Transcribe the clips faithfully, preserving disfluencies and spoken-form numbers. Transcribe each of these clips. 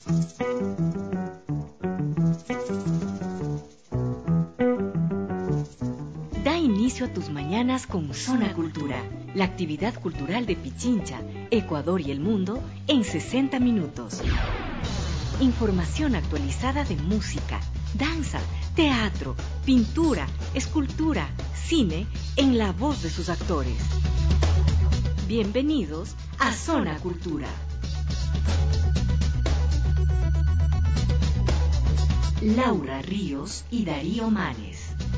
Da inicio a tus mañanas con Zona Cultura, la actividad cultural de Pichincha, Ecuador y el mundo en sesenta minutos. Información actualizada de música, danza, teatro, pintura, escultura, cine, en la voz de sus actores. Bienvenidos a Zona Cultura. Laura Ríos y Darío Manes.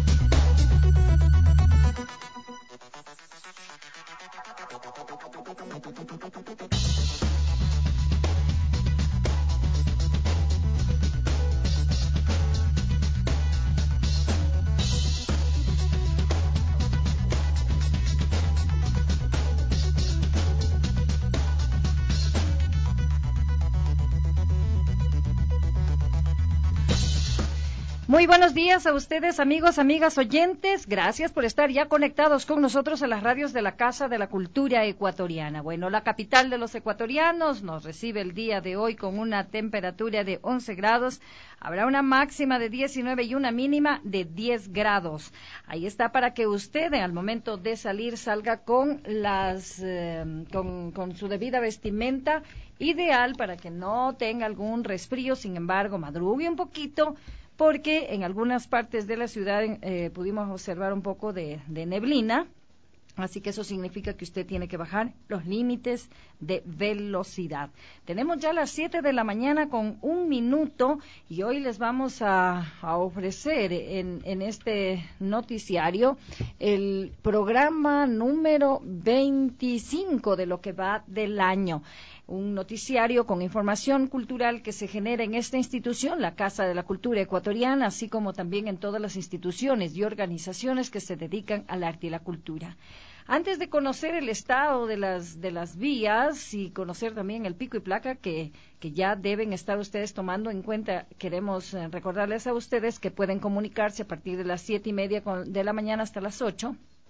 Muy buenos días a ustedes, amigos, amigas, oyentes. Gracias por estar ya conectados con nosotros en las radios de la Casa de la Cultura Ecuatoriana. Bueno, la capital de los ecuatorianos nos recibe el día de hoy con una temperatura de once grados. Habrá una máxima de diecinueve y una mínima de diez grados. Ahí está para que usted, al momento de salir, salga con las eh, con, con su debida vestimenta, ideal para que no tenga algún resfrío. Sin embargo, madrugue un poquito, porque en algunas partes de la ciudad eh, pudimos observar un poco de, de neblina, así que eso significa que usted tiene que bajar los límites de velocidad. Tenemos ya las siete de la mañana con un minuto y hoy les vamos a, a ofrecer en, en este noticiario el programa número veinticinco de lo que va del año. Un noticiario con información cultural que se genera en esta institución, la Casa de la Cultura Ecuatoriana, así como también en todas las instituciones y organizaciones que se dedican al arte y la cultura. Antes de conocer el estado de las de las vías y conocer también el pico y placa que, que ya deben estar ustedes tomando en cuenta, queremos eh, recordarles a ustedes que pueden comunicarse a partir de las siete y media con, de la mañana hasta las ocho.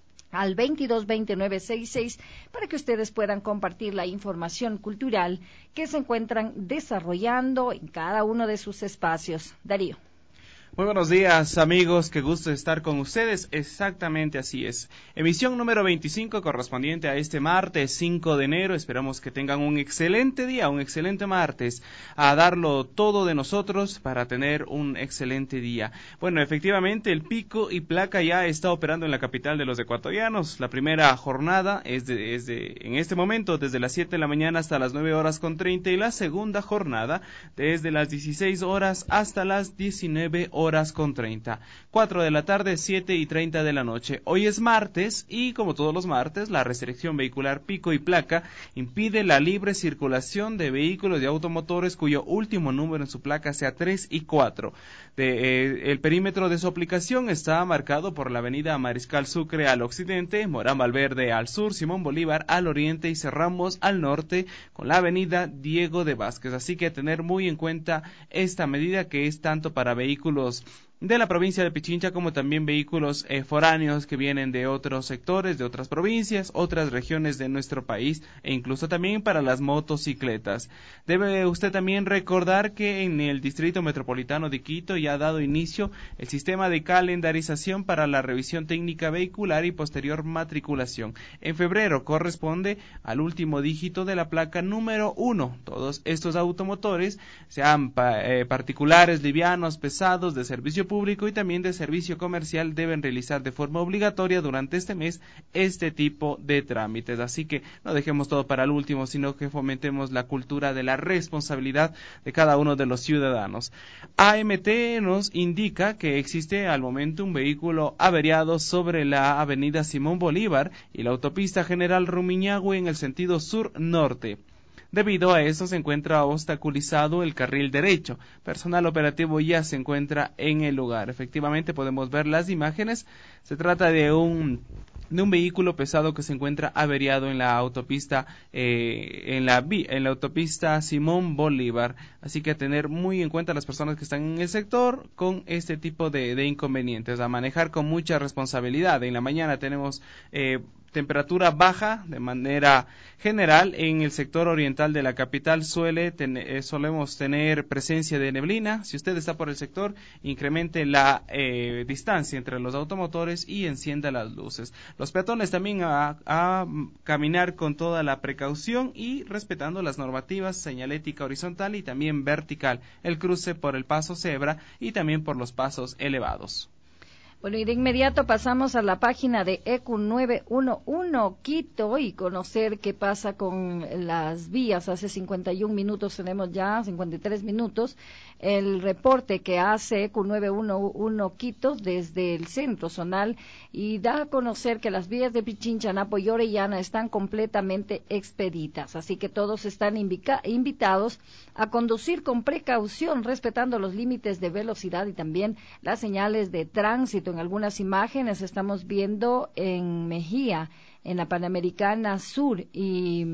Al veintidós veintinueve sesenta y seis para que ustedes puedan compartir la información cultural que se encuentran desarrollando en cada uno de sus espacios. Darío. Muy buenos días, amigos, qué gusto estar con ustedes. Exactamente así es. Emisión número veinticinco correspondiente a este martes cinco de enero. Esperamos que tengan un excelente día, un excelente martes, a darlo todo de nosotros para tener un excelente día. Bueno, efectivamente, el pico y placa ya está operando en la capital de los ecuatorianos. La primera jornada es de, es de en este momento desde las siete de la mañana hasta las nueve horas con treinta y la segunda jornada desde las dieciséis horas hasta las diecinueve horas con treinta. cuatro de la tarde, siete y treinta de la noche. Hoy es martes y, como todos los martes, la restricción vehicular pico y placa impide la libre circulación de vehículos y automotores cuyo último número en su placa sea tres y cuatro. De, eh, el perímetro de su aplicación está marcado por la avenida Mariscal Sucre al occidente, Morán Valverde al sur, Simón Bolívar al oriente y cerramos al norte con la avenida Diego de Vázquez. Así que tener muy en cuenta esta medida, que es tanto para vehículos de la provincia de Pichincha como también vehículos eh, foráneos que vienen de otros sectores, de otras provincias, otras regiones de nuestro país e incluso también para las motocicletas. Debe usted también recordar que en el Distrito Metropolitano de Quito ya ha dado inicio el sistema de calendarización para la revisión técnica vehicular y posterior matriculación. En febrero corresponde al último dígito de la placa número uno. Todos estos automotores, sean pa eh, particulares, livianos, pesados, de servicio público y también de servicio comercial, deben realizar de forma obligatoria durante este mes este tipo de trámites. Así que no dejemos todo para el último, sino que fomentemos la cultura de la responsabilidad de cada uno de los ciudadanos. A M T nos indica que existe al momento un vehículo averiado sobre la avenida Simón Bolívar y la autopista General Rumiñahui en el sentido sur-norte. Debido a eso se encuentra obstaculizado el carril derecho. Personal operativo ya se encuentra en el lugar. Efectivamente podemos ver las imágenes. Se trata de un de un vehículo pesado que se encuentra averiado en la autopista eh, en la en la autopista Simón Bolívar. Así que a tener muy en cuenta las personas que están en el sector con este tipo de, de inconvenientes, a manejar con mucha responsabilidad. En la mañana tenemos eh, temperatura baja de manera general. En el sector oriental de la capital suele ten, eh, solemos tener presencia de neblina. Si usted está por el sector, incremente la eh, distancia entre los automotores y encienda las luces. Los peatones también a, a caminar con toda la precaución y respetando las normativas señalética horizontal y también vertical, el cruce por el paso cebra y también por los pasos elevados. Bueno, y de inmediato pasamos a la página de E Q nueve uno uno Quito y conocer qué pasa con las vías. Hace cincuenta y un minutos tenemos ya, cincuenta y tres minutos, el reporte que hace E Q nueve uno uno Quito desde el centro zonal y da a conocer que las vías de Pichincha, Napo y Orellana están completamente expeditas. Así que todos están invica- invitados a conducir con precaución, respetando los límites de velocidad y también las señales de tránsito. En algunas imágenes estamos viendo en Mejía, en la Panamericana Sur y,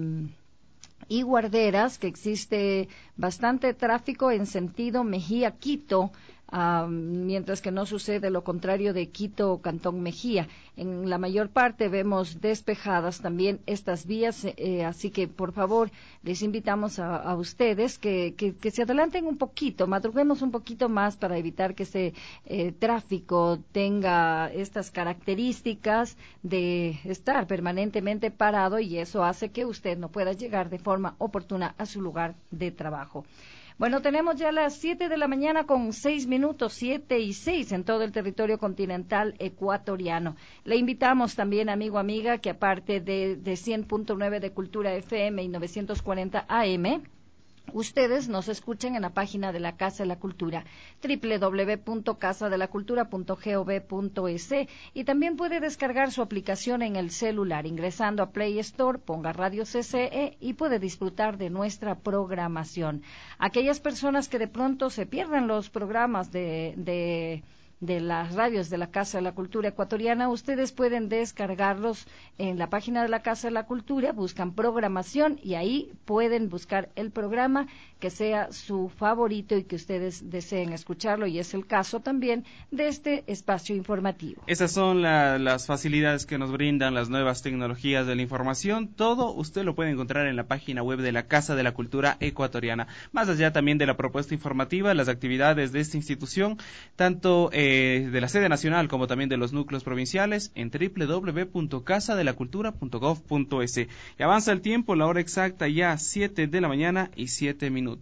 y Guarderas, que existe bastante tráfico en sentido Mejía-Quito, Uh, mientras que no sucede lo contrario de Quito o Cantón Mejía. En la mayor parte vemos despejadas también estas vías, eh, así que por favor les invitamos a, a ustedes que, que, que se adelanten un poquito, madruguemos un poquito más para evitar que ese eh, tráfico tenga estas características de estar permanentemente parado y eso hace que usted no pueda llegar de forma oportuna a su lugar de trabajo. Bueno, tenemos ya las siete de la mañana con seis minutos, siete y seis en todo el territorio continental ecuatoriano. Le invitamos también, amigo, amiga, que aparte de, de cien punto nueve de Cultura F M y novecientos cuarenta A M, ustedes nos escuchen en la página de la Casa de la Cultura, doble u doble u doble u punto casa de la cultura punto gov punto es, y también puede descargar su aplicación en el celular ingresando a Play Store, ponga Radio C C E y puede disfrutar de nuestra programación. Aquellas personas que de pronto se pierden los programas de... de de las radios de la Casa de la Cultura Ecuatoriana, ustedes pueden descargarlos en la página de la Casa de la Cultura, buscan programación y ahí pueden buscar el programa que sea su favorito y que ustedes deseen escucharlo, y es el caso también de este espacio informativo. Esas son la, las facilidades que nos brindan las nuevas tecnologías de la información. Todo usted lo puede encontrar en la página web de la Casa de la Cultura Ecuatoriana. Más allá también de la propuesta informativa, las actividades de esta institución, tanto eh, de la sede nacional como también de los núcleos provinciales en doble u doble u doble u punto casa de la cultura punto gov punto es. Y avanza el tiempo, la hora exacta ya siete de la mañana y siete minutos.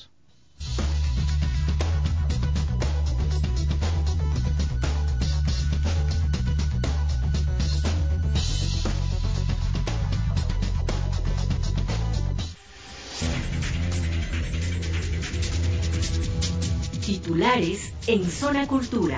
Titulares en Zona Cultura.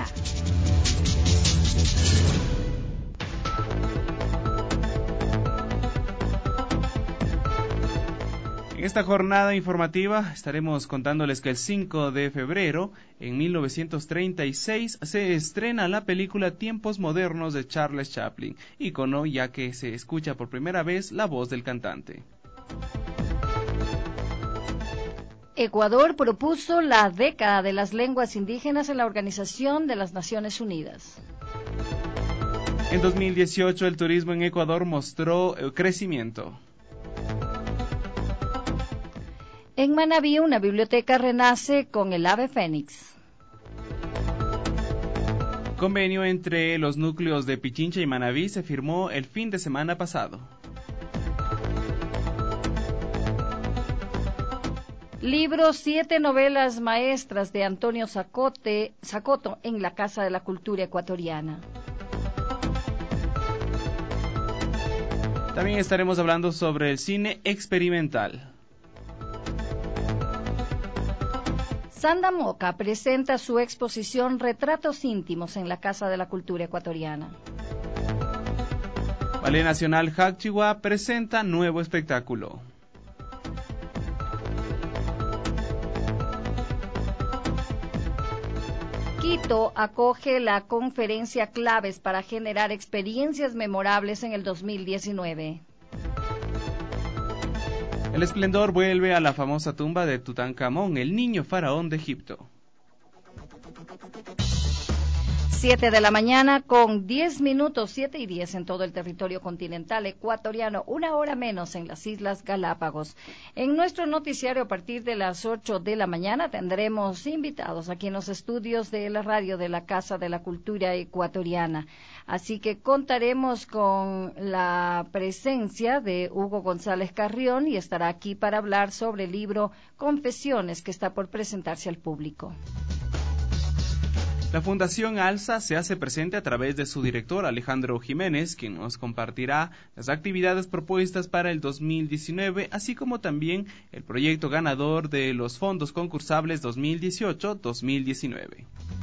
En esta jornada informativa estaremos contándoles que el cinco de febrero, en mil novecientos treinta y seis, se estrena la película Tiempos Modernos de Charles Chaplin, ícono ya que se escucha por primera vez la voz del cantante. Ecuador propuso la década de las lenguas indígenas en la Organización de las Naciones Unidas. En dos mil dieciocho, el turismo en Ecuador mostró crecimiento. En Manabí, una biblioteca renace con el ave fénix. Convenio entre los núcleos de Pichincha y Manabí se firmó el fin de semana pasado. Libro Siete novelas maestras de Antonio Zacote, Zacoto en la Casa de la Cultura Ecuatoriana. También estaremos hablando sobre el cine experimental. Sanda Moca presenta su exposición Retratos íntimos en la Casa de la Cultura Ecuatoriana. Ballet Nacional Jacchiwa presenta nuevo espectáculo. Quito acoge la conferencia Claves para generar experiencias memorables en el dos mil diecinueve. El esplendor vuelve a la famosa tumba de Tutankamón, el niño faraón de Egipto. Siete de la mañana con diez minutos, siete y diez en todo el territorio continental ecuatoriano, una hora menos en las Islas Galápagos. En nuestro noticiario a partir de las ocho de la mañana tendremos invitados aquí en los estudios de la radio de la Casa de la Cultura Ecuatoriana. Así que contaremos con la presencia de Hugo González Carrión y estará aquí para hablar sobre el libro Confesiones que está por presentarse al público. La Fundación ALSA se hace presente a través de su director Alejandro Jiménez, quien nos compartirá las actividades propuestas para el dos mil diecinueve, así como también el proyecto ganador de los fondos concursables dos mil dieciocho dos mil diecinueve.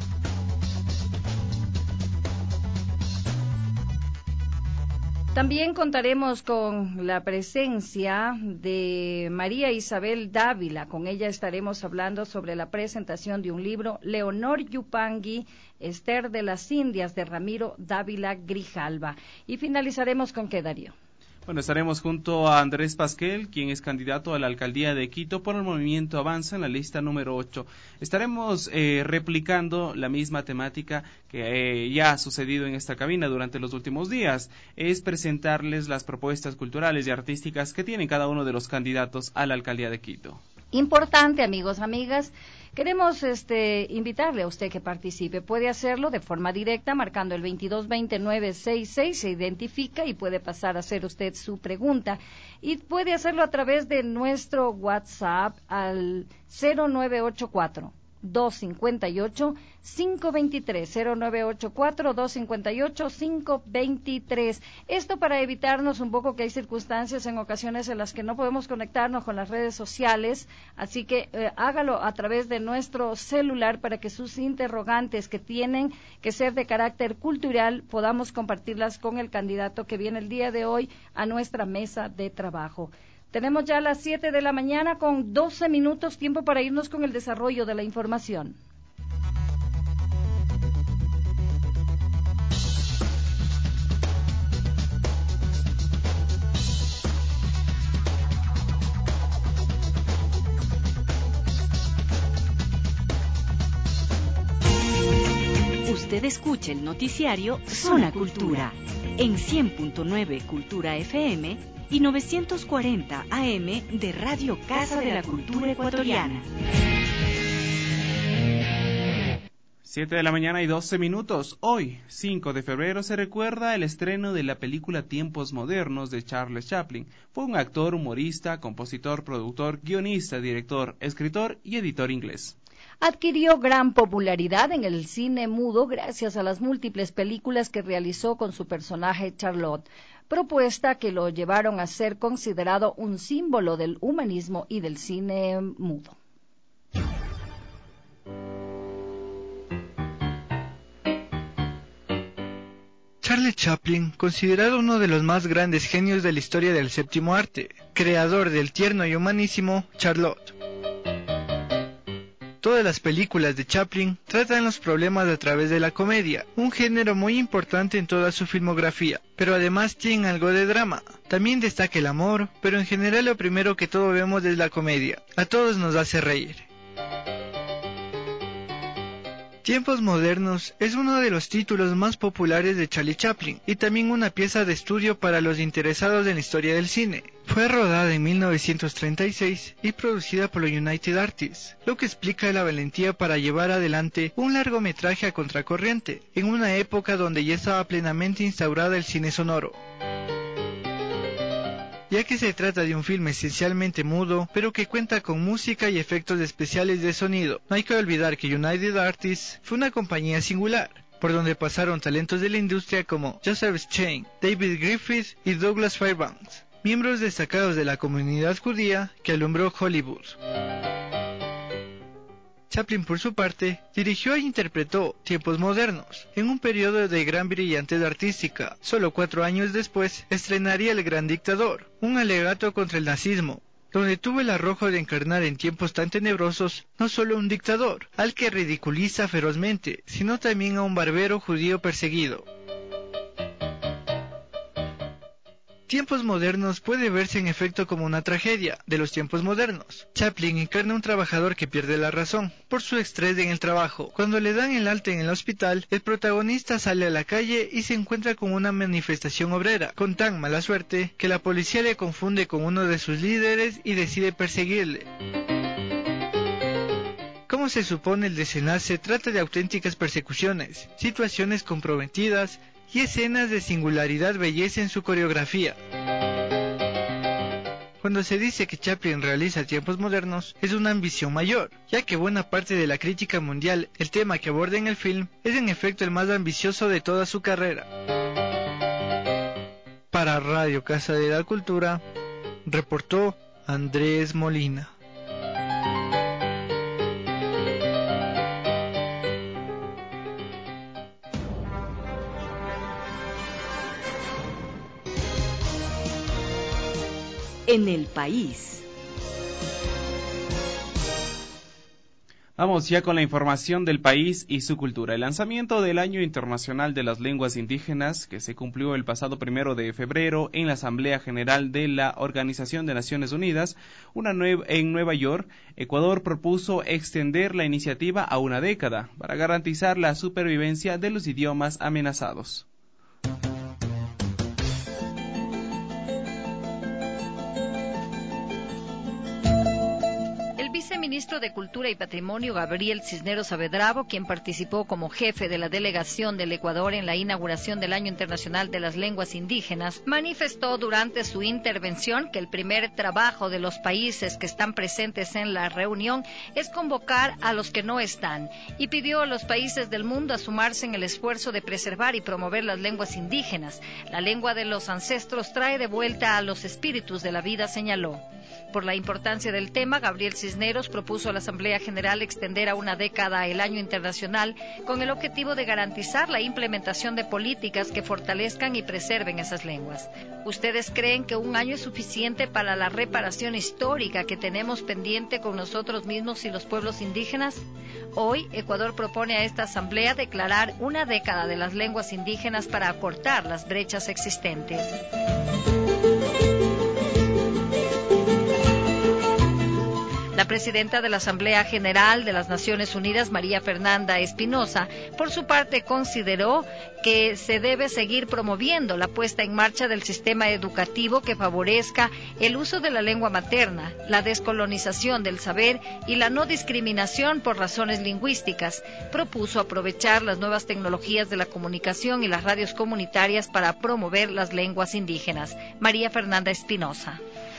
También contaremos con la presencia de María Isabel Dávila. Con ella estaremos hablando sobre la presentación de un libro, Leonor Yupangui, Esther de las Indias, de Ramiro Dávila Grijalva. Y finalizaremos con qué, Darío. Bueno, estaremos junto a Andrés Pasquel, quien es candidato a la alcaldía de Quito por el Movimiento Avanza en la lista número ocho. Estaremos eh, replicando la misma temática que eh, ya ha sucedido en esta cabina durante los últimos días. Es presentarles las propuestas culturales y artísticas que tienen cada uno de los candidatos a la alcaldía de Quito. Importante, amigos, amigas. Queremos este, invitarle a usted que participe. Puede hacerlo de forma directa marcando el veintidós veinte nueve sesenta y seis, se identifica y puede pasar a hacer usted su pregunta. Y puede hacerlo a través de nuestro WhatsApp al cero nueve ocho cuatro, dos cinco ocho, cinco dos tres, cero nueve ocho cuatro, dos cinco ocho, cinco dos tres. Esto para evitarnos un poco que hay circunstancias en ocasiones en las que no podemos conectarnos con las redes sociales, así que eh, hágalo a través de nuestro celular para que sus interrogantes que tienen que ser de carácter cultural podamos compartirlas con el candidato que viene el día de hoy a nuestra mesa de trabajo. Tenemos ya las siete de la mañana con doce minutos, tiempo para irnos con el desarrollo de la información. Usted escucha el noticiario Zona Cultura en cien punto nueve Cultura F M y novecientos cuarenta A M de Radio Casa de la Cultura Ecuatoriana. Siete de la mañana y doce minutos. Hoy, cinco de febrero, se recuerda el estreno de la película Tiempos Modernos de Charles Chaplin. Fue un actor, humorista, compositor, productor, guionista, director, escritor y editor inglés. Adquirió gran popularidad en el cine mudo gracias a las múltiples películas que realizó con su personaje Charlotte, propuesta que lo llevaron a ser considerado un símbolo del humanismo y del cine mudo. Charles Chaplin, considerado uno de los más grandes genios de la historia del séptimo arte, creador del tierno y humanísimo Charlotte. Todas las películas de Chaplin tratan los problemas a través de la comedia, un género muy importante en toda su filmografía, pero además tienen algo de drama. También destaca el amor, pero en general lo primero que todo vemos es la comedia. A todos nos hace reír. Tiempos Modernos es uno de los títulos más populares de Charlie Chaplin y también una pieza de estudio para los interesados en la historia del cine. Fue rodada en mil novecientos treinta y seis y producida por los United Artists, lo que explica la valentía para llevar adelante un largometraje a contracorriente, en una época donde ya estaba plenamente instaurada el cine sonoro. Ya que se trata de un filme esencialmente mudo, pero que cuenta con música y efectos especiales de sonido. No hay que olvidar que United Artists fue una compañía singular, por donde pasaron talentos de la industria como Joseph Chain, David Griffith y Douglas Fairbanks, miembros destacados de la comunidad judía que alumbró Hollywood. Chaplin, por su parte, dirigió e interpretó Tiempos Modernos, en un periodo de gran brillantez artística. Solo cuatro años después, estrenaría El Gran Dictador, un alegato contra el nazismo, donde tuvo el arrojo de encarnar en tiempos tan tenebrosos no solo un dictador, al que ridiculiza ferozmente, sino también a un barbero judío perseguido. Tiempos modernos puede verse en efecto como una tragedia de los tiempos modernos. Chaplin encarna un trabajador que pierde la razón por su estrés en el trabajo. Cuando le dan el alta en el hospital, el protagonista sale a la calle y se encuentra con una manifestación obrera, con tan mala suerte que la policía le confunde con uno de sus líderes y decide perseguirle. Como se supone, el desenlace trata de auténticas persecuciones, situaciones comprometidas y escenas de singularidad belleza en su coreografía. Cuando se dice que Chaplin realiza tiempos modernos, es una ambición mayor, ya que buena parte de la crítica mundial, el tema que aborda en el film, es en efecto el más ambicioso de toda su carrera. Para Radio Casa de la Cultura, reportó Andrés Molina. En el país. Vamos ya con la información del país y su cultura. El lanzamiento del Año Internacional de las Lenguas Indígenas, que se cumplió el pasado primero de febrero en la Asamblea General de la Organización de Naciones Unidas, una nueva, en Nueva York, Ecuador propuso extender la iniciativa a una década para garantizar la supervivencia de los idiomas amenazados. Viceministro de Cultura y Patrimonio Gabriel Cisneros Saavedra, quien participó como jefe de la delegación del Ecuador en la inauguración del Año Internacional de las Lenguas Indígenas, manifestó durante su intervención que el primer trabajo de los países que están presentes en la reunión es convocar a los que no están y pidió a los países del mundo a sumarse en el esfuerzo de preservar y promover las lenguas indígenas. La lengua de los ancestros trae de vuelta a los espíritus de la vida, señaló. Por la importancia del tema, Gabriel Cisneros propuso a la Asamblea General extender a una década el Año Internacional con el objetivo de garantizar la implementación de políticas que fortalezcan y preserven esas lenguas. ¿Ustedes creen que un año es suficiente para la reparación histórica que tenemos pendiente con nosotros mismos y los pueblos indígenas? Hoy, Ecuador propone a esta Asamblea declarar una década de las lenguas indígenas para acortar las brechas existentes. La presidenta de la Asamblea General de las Naciones Unidas, María Fernanda Espinosa, por su parte consideró que se debe seguir promoviendo la puesta en marcha del sistema educativo que favorezca el uso de la lengua materna, la descolonización del saber y la no discriminación por razones lingüísticas. Propuso aprovechar las nuevas tecnologías de la comunicación y las radios comunitarias para promover las lenguas indígenas. María Fernanda Espinosa.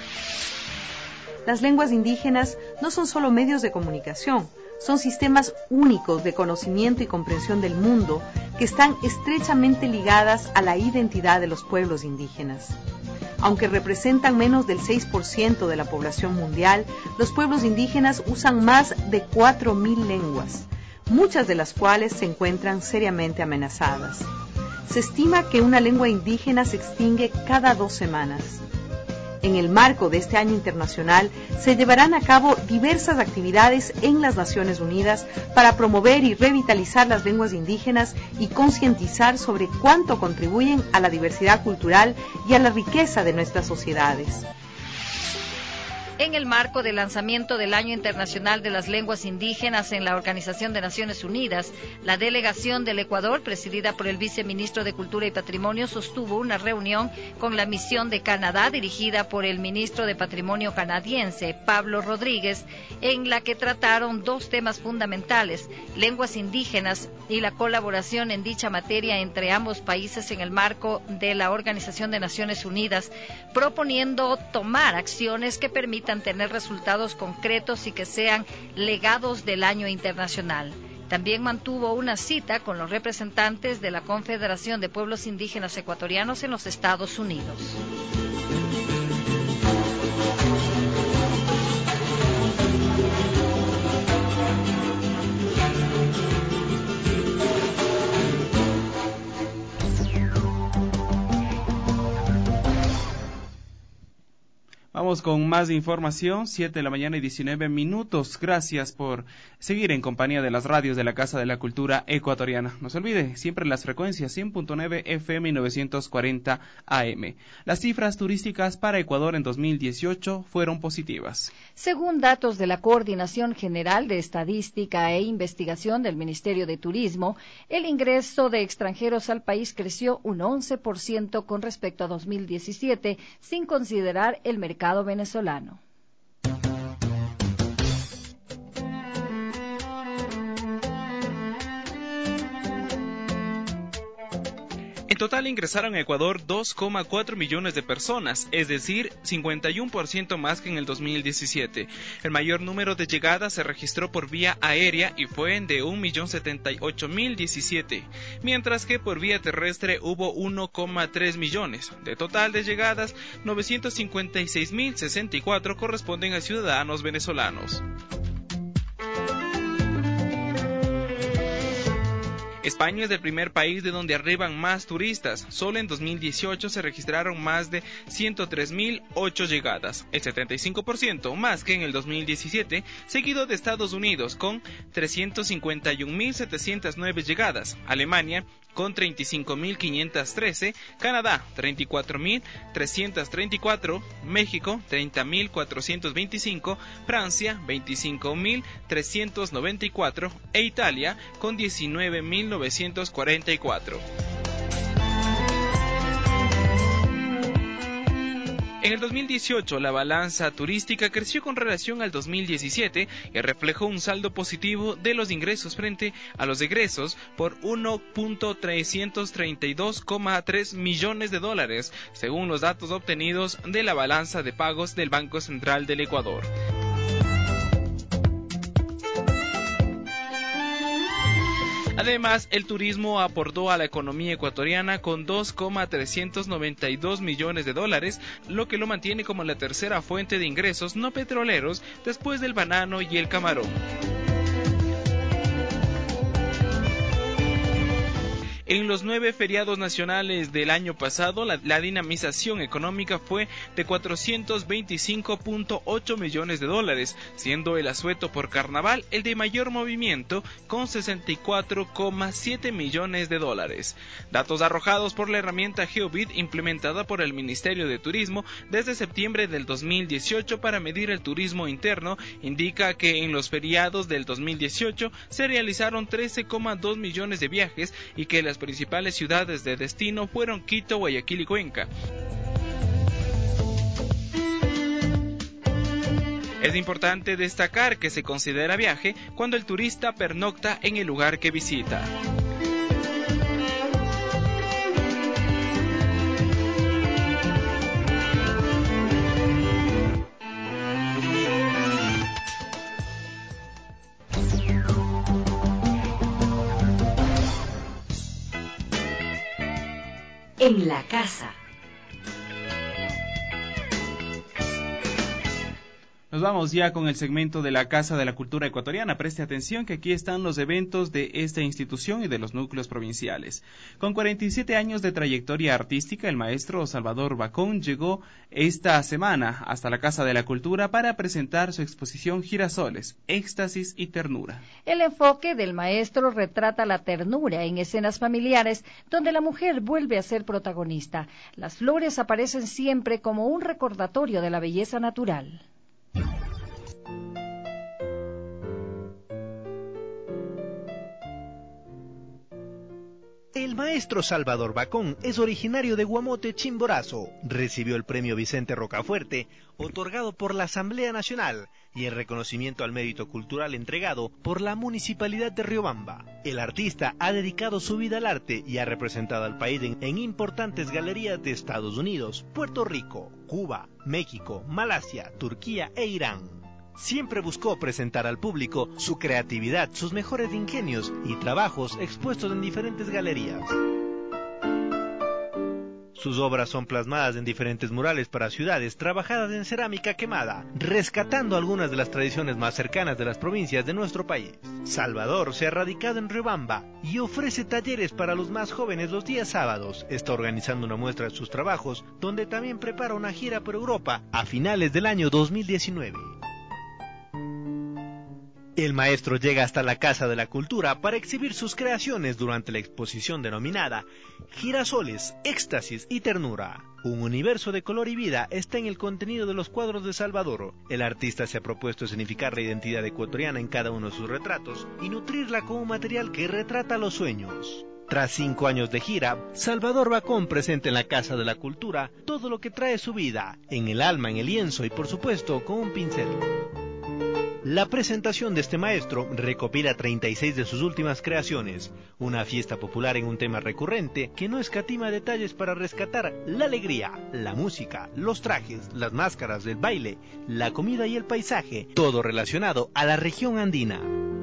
Las lenguas indígenas no son solo medios de comunicación, son sistemas únicos de conocimiento y comprensión del mundo que están estrechamente ligadas a la identidad de los pueblos indígenas. Aunque representan menos del seis por ciento de la población mundial, los pueblos indígenas usan más de cuatro mil lenguas, muchas de las cuales se encuentran seriamente amenazadas. Se estima que una lengua indígena se extingue cada dos semanas. En el marco de este año internacional se llevarán a cabo diversas actividades en las Naciones Unidas para promover y revitalizar las lenguas indígenas y concientizar sobre cuánto contribuyen a la diversidad cultural y a la riqueza de nuestras sociedades. En el marco del lanzamiento del Año Internacional de las Lenguas Indígenas en la Organización de Naciones Unidas, la delegación del Ecuador, presidida por el viceministro de Cultura y Patrimonio, sostuvo una reunión con la misión de Canadá, dirigida por el ministro de Patrimonio canadiense, Pablo Rodríguez, en la que trataron dos temas fundamentales, lenguas indígenas y la colaboración en dicha materia entre ambos países en el marco de la Organización de Naciones Unidas, proponiendo tomar acciones que permitan tener resultados concretos y que sean legados del año internacional. También mantuvo una cita con los representantes de la Confederación de Pueblos Indígenas Ecuatorianos en los Estados Unidos. Vamos con más información, siete de la mañana y diecinueve minutos. Gracias por seguir en compañía de las radios de la Casa de la Cultura Ecuatoriana. No se olvide, siempre las frecuencias cien punto nueve F M y novecientos cuarenta A M. Las cifras turísticas para Ecuador en dos mil dieciocho fueron positivas. Según datos de la Coordinación General de Estadística e Investigación del Ministerio de Turismo, el ingreso de extranjeros al país creció un once por ciento con respecto a dos mil diecisiete, sin considerar el mercado venezolano. En total ingresaron a Ecuador dos coma cuatro millones de personas, es decir, cincuenta y uno por ciento más que en el dos mil diecisiete. El mayor número de llegadas se registró por vía aérea y fue de un millón setenta y ocho mil diecisiete, mientras que por vía terrestre hubo uno coma tres millones. De total de llegadas, novecientos cincuenta y seis mil sesenta y cuatro corresponden a ciudadanos venezolanos. España es el primer país de donde arriban más turistas. Solo en dos mil dieciocho se registraron más de ciento tres mil ocho llegadas, el setenta y cinco por ciento más que en el dos mil diecisiete, seguido de Estados Unidos con trescientos cincuenta y un mil setecientos nueve llegadas, Alemania con treinta y cinco mil quinientos trece, Canadá treinta y cuatro mil trescientos treinta y cuatro, México treinta mil cuatrocientos veinticinco, Francia veinticinco mil trescientos noventa y cuatro e Italia con diecinueve mil novecientos cuarenta y cuatro. En el dos mil dieciocho, la balanza turística creció con relación al dos mil diecisiete y reflejó un saldo positivo de los ingresos frente a los egresos por uno punto trescientos treinta y dos coma tres millones de dólares, según los datos obtenidos de la balanza de pagos del Banco Central del Ecuador. Además, el turismo aportó a la economía ecuatoriana con dos coma trescientos noventa y dos millones de dólares, lo que lo mantiene como la tercera fuente de ingresos no petroleros después del banano y el camarón. En los nueve feriados nacionales del año pasado, la, la dinamización económica fue de cuatrocientos veinticinco punto ocho millones de dólares, siendo el asueto por carnaval el de mayor movimiento con sesenta y cuatro coma siete millones de dólares. Datos arrojados por la herramienta GeoBid implementada por el Ministerio de Turismo desde septiembre del dos mil dieciocho para medir el turismo interno indica que en los feriados del dos mil dieciocho se realizaron trece coma dos millones de viajes y que las principales ciudades de destino fueron Quito, Guayaquil y Cuenca. Es importante destacar que se considera viaje cuando el turista pernocta en el lugar que visita. En la casa. Nos vamos ya con el segmento de la Casa de la Cultura Ecuatoriana. Preste atención que aquí están los eventos de esta institución y de los núcleos provinciales. Con cuarenta y siete años de trayectoria artística, el maestro Salvador Bacón llegó esta semana hasta la Casa de la Cultura para presentar su exposición Girasoles, Éxtasis y Ternura. El enfoque del maestro retrata la ternura en escenas familiares donde la mujer vuelve a ser protagonista. Las flores aparecen siempre como un recordatorio de la belleza natural. El maestro Salvador Bacón es originario de Guamote, Chimborazo. Recibió el premio Vicente Rocafuerte, otorgado por la Asamblea Nacional, y el reconocimiento al mérito cultural entregado por la Municipalidad de Riobamba. El artista ha dedicado su vida al arte y ha representado al país en, en importantes galerías de Estados Unidos, Puerto Rico, Cuba, México, Malasia, Turquía e Irán. Siempre buscó presentar al público su creatividad, sus mejores ingenios y trabajos expuestos en diferentes galerías. Sus obras son plasmadas en diferentes murales para ciudades, trabajadas en cerámica quemada, rescatando algunas de las tradiciones más cercanas de las provincias de nuestro país. Salvador se ha radicado en Riobamba y ofrece talleres para los más jóvenes los días sábados. Está organizando una muestra de sus trabajos, donde también prepara una gira por Europa a finales del año dos mil diecinueve. El maestro llega hasta la Casa de la Cultura para exhibir sus creaciones durante la exposición denominada Girasoles, Éxtasis y Ternura. Un universo de color y vida está en el contenido de los cuadros de Salvador. El artista se ha propuesto escenificar la identidad ecuatoriana en cada uno de sus retratos y nutrirla con un material que retrata los sueños. Tras cinco años de gira, Salvador Bacón presenta en la Casa de la Cultura todo lo que trae su vida, en el alma, en el lienzo y por supuesto con un pincel. La presentación de este maestro recopila treinta y seis de sus últimas creaciones, una fiesta popular en un tema recurrente que no escatima detalles para rescatar la alegría, la música, los trajes, las máscaras, el baile, la comida y el paisaje, todo relacionado a la región andina.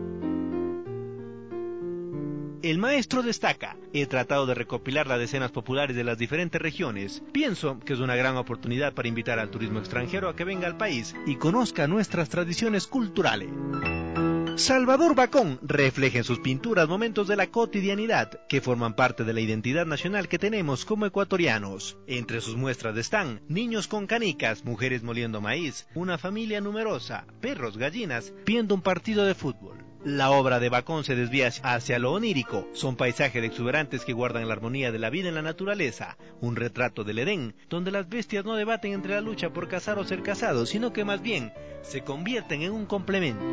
El maestro destaca: he tratado de recopilar las escenas populares de las diferentes regiones. Pienso que es una gran oportunidad para invitar al turismo extranjero a que venga al país y conozca nuestras tradiciones culturales. Salvador Bacón refleja en sus pinturas momentos de la cotidianidad que forman parte de la identidad nacional que tenemos como ecuatorianos. Entre sus muestras están niños con canicas, mujeres moliendo maíz, una familia numerosa, perros, gallinas, viendo un partido de fútbol. La obra de Bacón se desvía hacia lo onírico. Son paisajes exuberantes que guardan la armonía de la vida en la naturaleza. Un retrato del Edén, donde las bestias no debaten entre la lucha por cazar o ser cazados, sino que más bien se convierten en un complemento.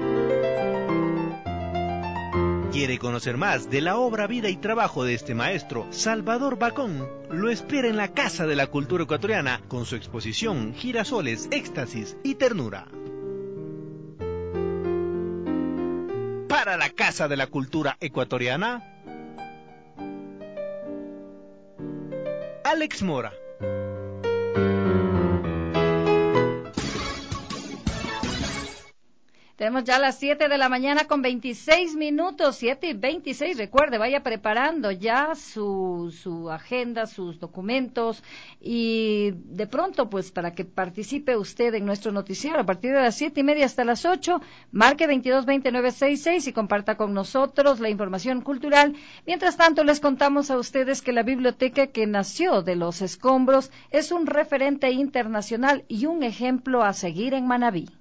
¿Quiere conocer más de la obra, vida y trabajo de este maestro, Salvador Bacón? Lo espera en la Casa de la Cultura Ecuatoriana con su exposición Girasoles, Éxtasis y Ternura. Para la Casa de la Cultura Ecuatoriana, Alex Mora. Tenemos ya las siete de la mañana con veintiséis minutos, siete y veintiséis. Recuerde, vaya preparando ya su, su agenda, sus documentos y de pronto, pues, para que participe usted en nuestro noticiero a partir de las siete y media hasta las ocho, marque veintidós veinte nueve sesenta y seis y comparta con nosotros la información cultural. Mientras tanto, les contamos a ustedes que la biblioteca que nació de los escombros es un referente internacional y un ejemplo a seguir en Manabí.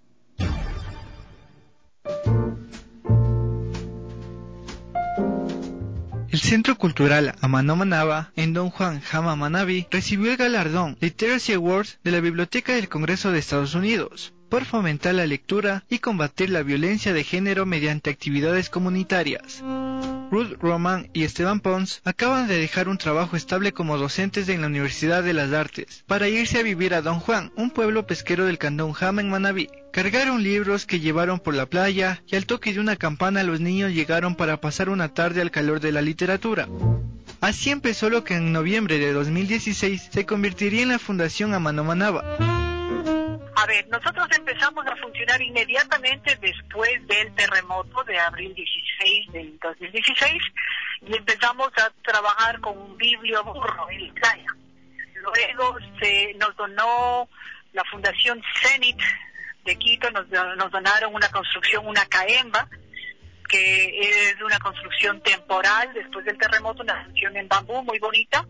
El Centro Cultural Amano Manaba, en Don Juan Jama Manabí, recibió el galardón Literacy Awards de la Biblioteca del Congreso de Estados Unidos por fomentar la lectura y combatir la violencia de género mediante actividades comunitarias. Ruth Roman y Esteban Pons acaban de dejar un trabajo estable como docentes en la Universidad de las Artes para irse a vivir a Don Juan, un pueblo pesquero del Cantón Jama en Manabí. Cargaron libros que llevaron por la playa y al toque de una campana los niños llegaron para pasar una tarde al calor de la literatura. Así empezó lo que en noviembre de dos mil dieciséis se convertiría en la Fundación Amano Manaba. A ver, nosotros empezamos a funcionar inmediatamente después del terremoto de abril dieciséis del dos mil dieciséis y empezamos a trabajar con un biblioburro en la playa. Luego se nos donó la Fundación Cenit de Quito, nos, nos donaron una construcción, una caemba, que es una construcción temporal después del terremoto, una construcción en bambú muy bonita.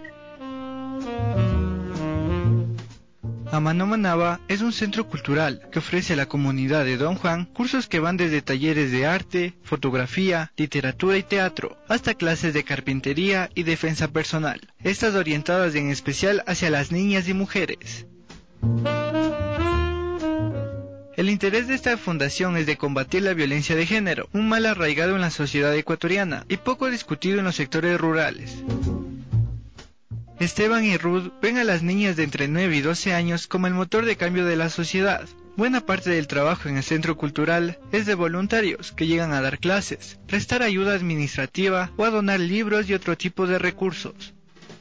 Amano Manaba es un centro cultural que ofrece a la comunidad de Don Juan cursos que van desde talleres de arte, fotografía, literatura y teatro, hasta clases de carpintería y defensa personal, estas orientadas en especial hacia las niñas y mujeres. El interés de esta fundación es de combatir la violencia de género, un mal arraigado en la sociedad ecuatoriana y poco discutido en los sectores rurales. Esteban y Ruth ven a las niñas de entre nueve y doce años como el motor de cambio de la sociedad. Buena parte del trabajo en el centro cultural es de voluntarios que llegan a dar clases, prestar ayuda administrativa o a donar libros y otro tipo de recursos.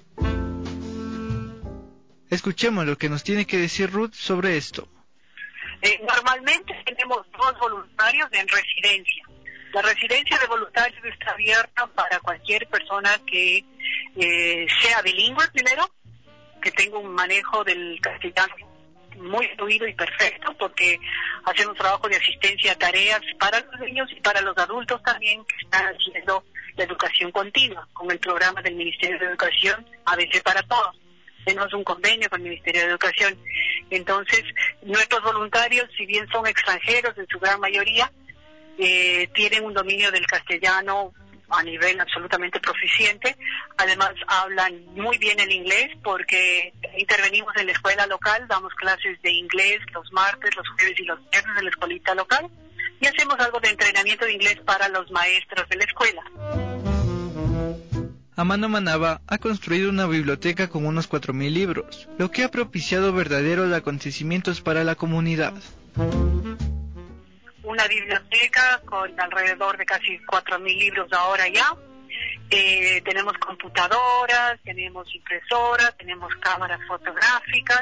Escuchemos lo que nos tiene que decir Ruth sobre esto. Eh, normalmente tenemos dos voluntarios en residencia. La residencia de voluntarios está abierta para cualquier persona que eh, sea bilingüe primero que tengo un manejo del castellano muy fluido y perfecto, porque hacemos trabajo de asistencia a tareas para los niños y para los adultos también que están haciendo la educación continua con el programa del Ministerio de Educación A B C para Todos. Tenemos un convenio con el Ministerio de Educación. Entonces, nuestros voluntarios, si bien son extranjeros en su gran mayoría, eh, tienen un dominio del castellano a nivel absolutamente proficiente. Además, hablan muy bien el inglés porque intervenimos en la escuela local, damos clases de inglés los martes, los jueves y los viernes en la escuelita local, y hacemos algo de entrenamiento de inglés para los maestros de la escuela. Amano Manaba ha construido una biblioteca con unos cuatro mil libros, lo que ha propiciado verdaderos acontecimientos para la comunidad. Una biblioteca con alrededor de casi cuatro mil libros ahora ya. Eh, tenemos computadoras, tenemos impresoras, tenemos cámaras fotográficas.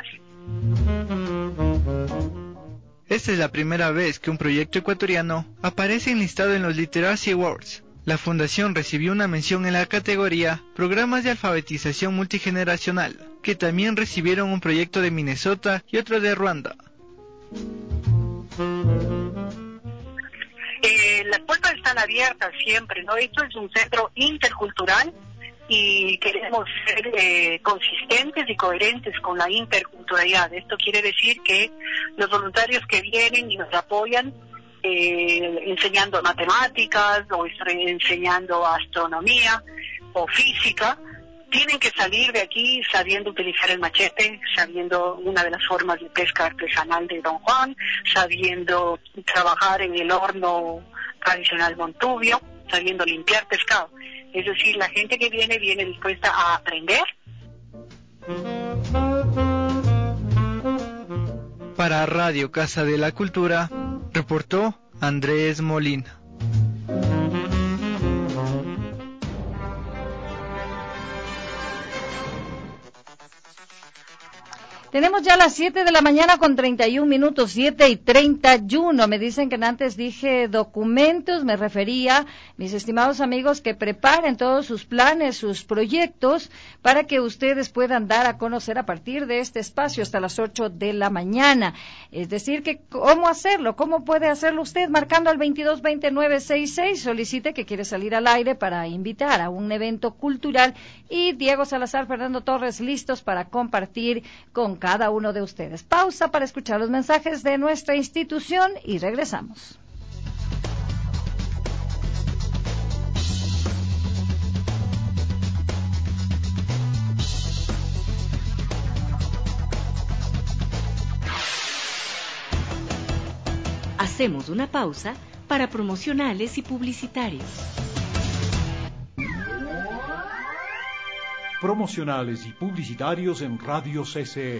Esta es la primera vez que un proyecto ecuatoriano aparece enlistado en los Literacy Awards. La fundación recibió una mención en la categoría Programas de Alfabetización Multigeneracional, que también recibieron un proyecto de Minnesota y otro de Ruanda. Eh, las puertas están abiertas siempre, ¿no? Esto es un centro intercultural y queremos ser eh, consistentes y coherentes con la interculturalidad. Esto quiere decir que los voluntarios que vienen y nos apoyan eh, enseñando matemáticas o enseñando astronomía o física, tienen que salir de aquí sabiendo utilizar el machete, sabiendo una de las formas de pesca artesanal de Don Juan, sabiendo trabajar en el horno tradicional Montubio, sabiendo limpiar pescado. Es decir, la gente que viene, viene dispuesta a aprender. Para Radio Casa de la Cultura, reportó Andrés Molina. Tenemos ya las siete de la mañana con treinta y un minutos, siete y treinta y uno. Me dicen que antes dije documentos, me refería, mis estimados amigos, que preparen todos sus planes, sus proyectos, para que ustedes puedan dar a conocer a partir de este espacio hasta las ocho de la mañana. Es decir, que cómo hacerlo, cómo puede hacerlo usted, marcando al veintidós veintinueve sesenta y seis, solicite que quiere salir al aire para invitar a un evento cultural, y Diego Salazar, Fernando Torres, listos para compartir con cada uno de ustedes. Pausa para escuchar los mensajes de nuestra institución y regresamos. Hacemos una pausa para promocionales y publicitarios. Promocionales y publicitarios en Radio C C E.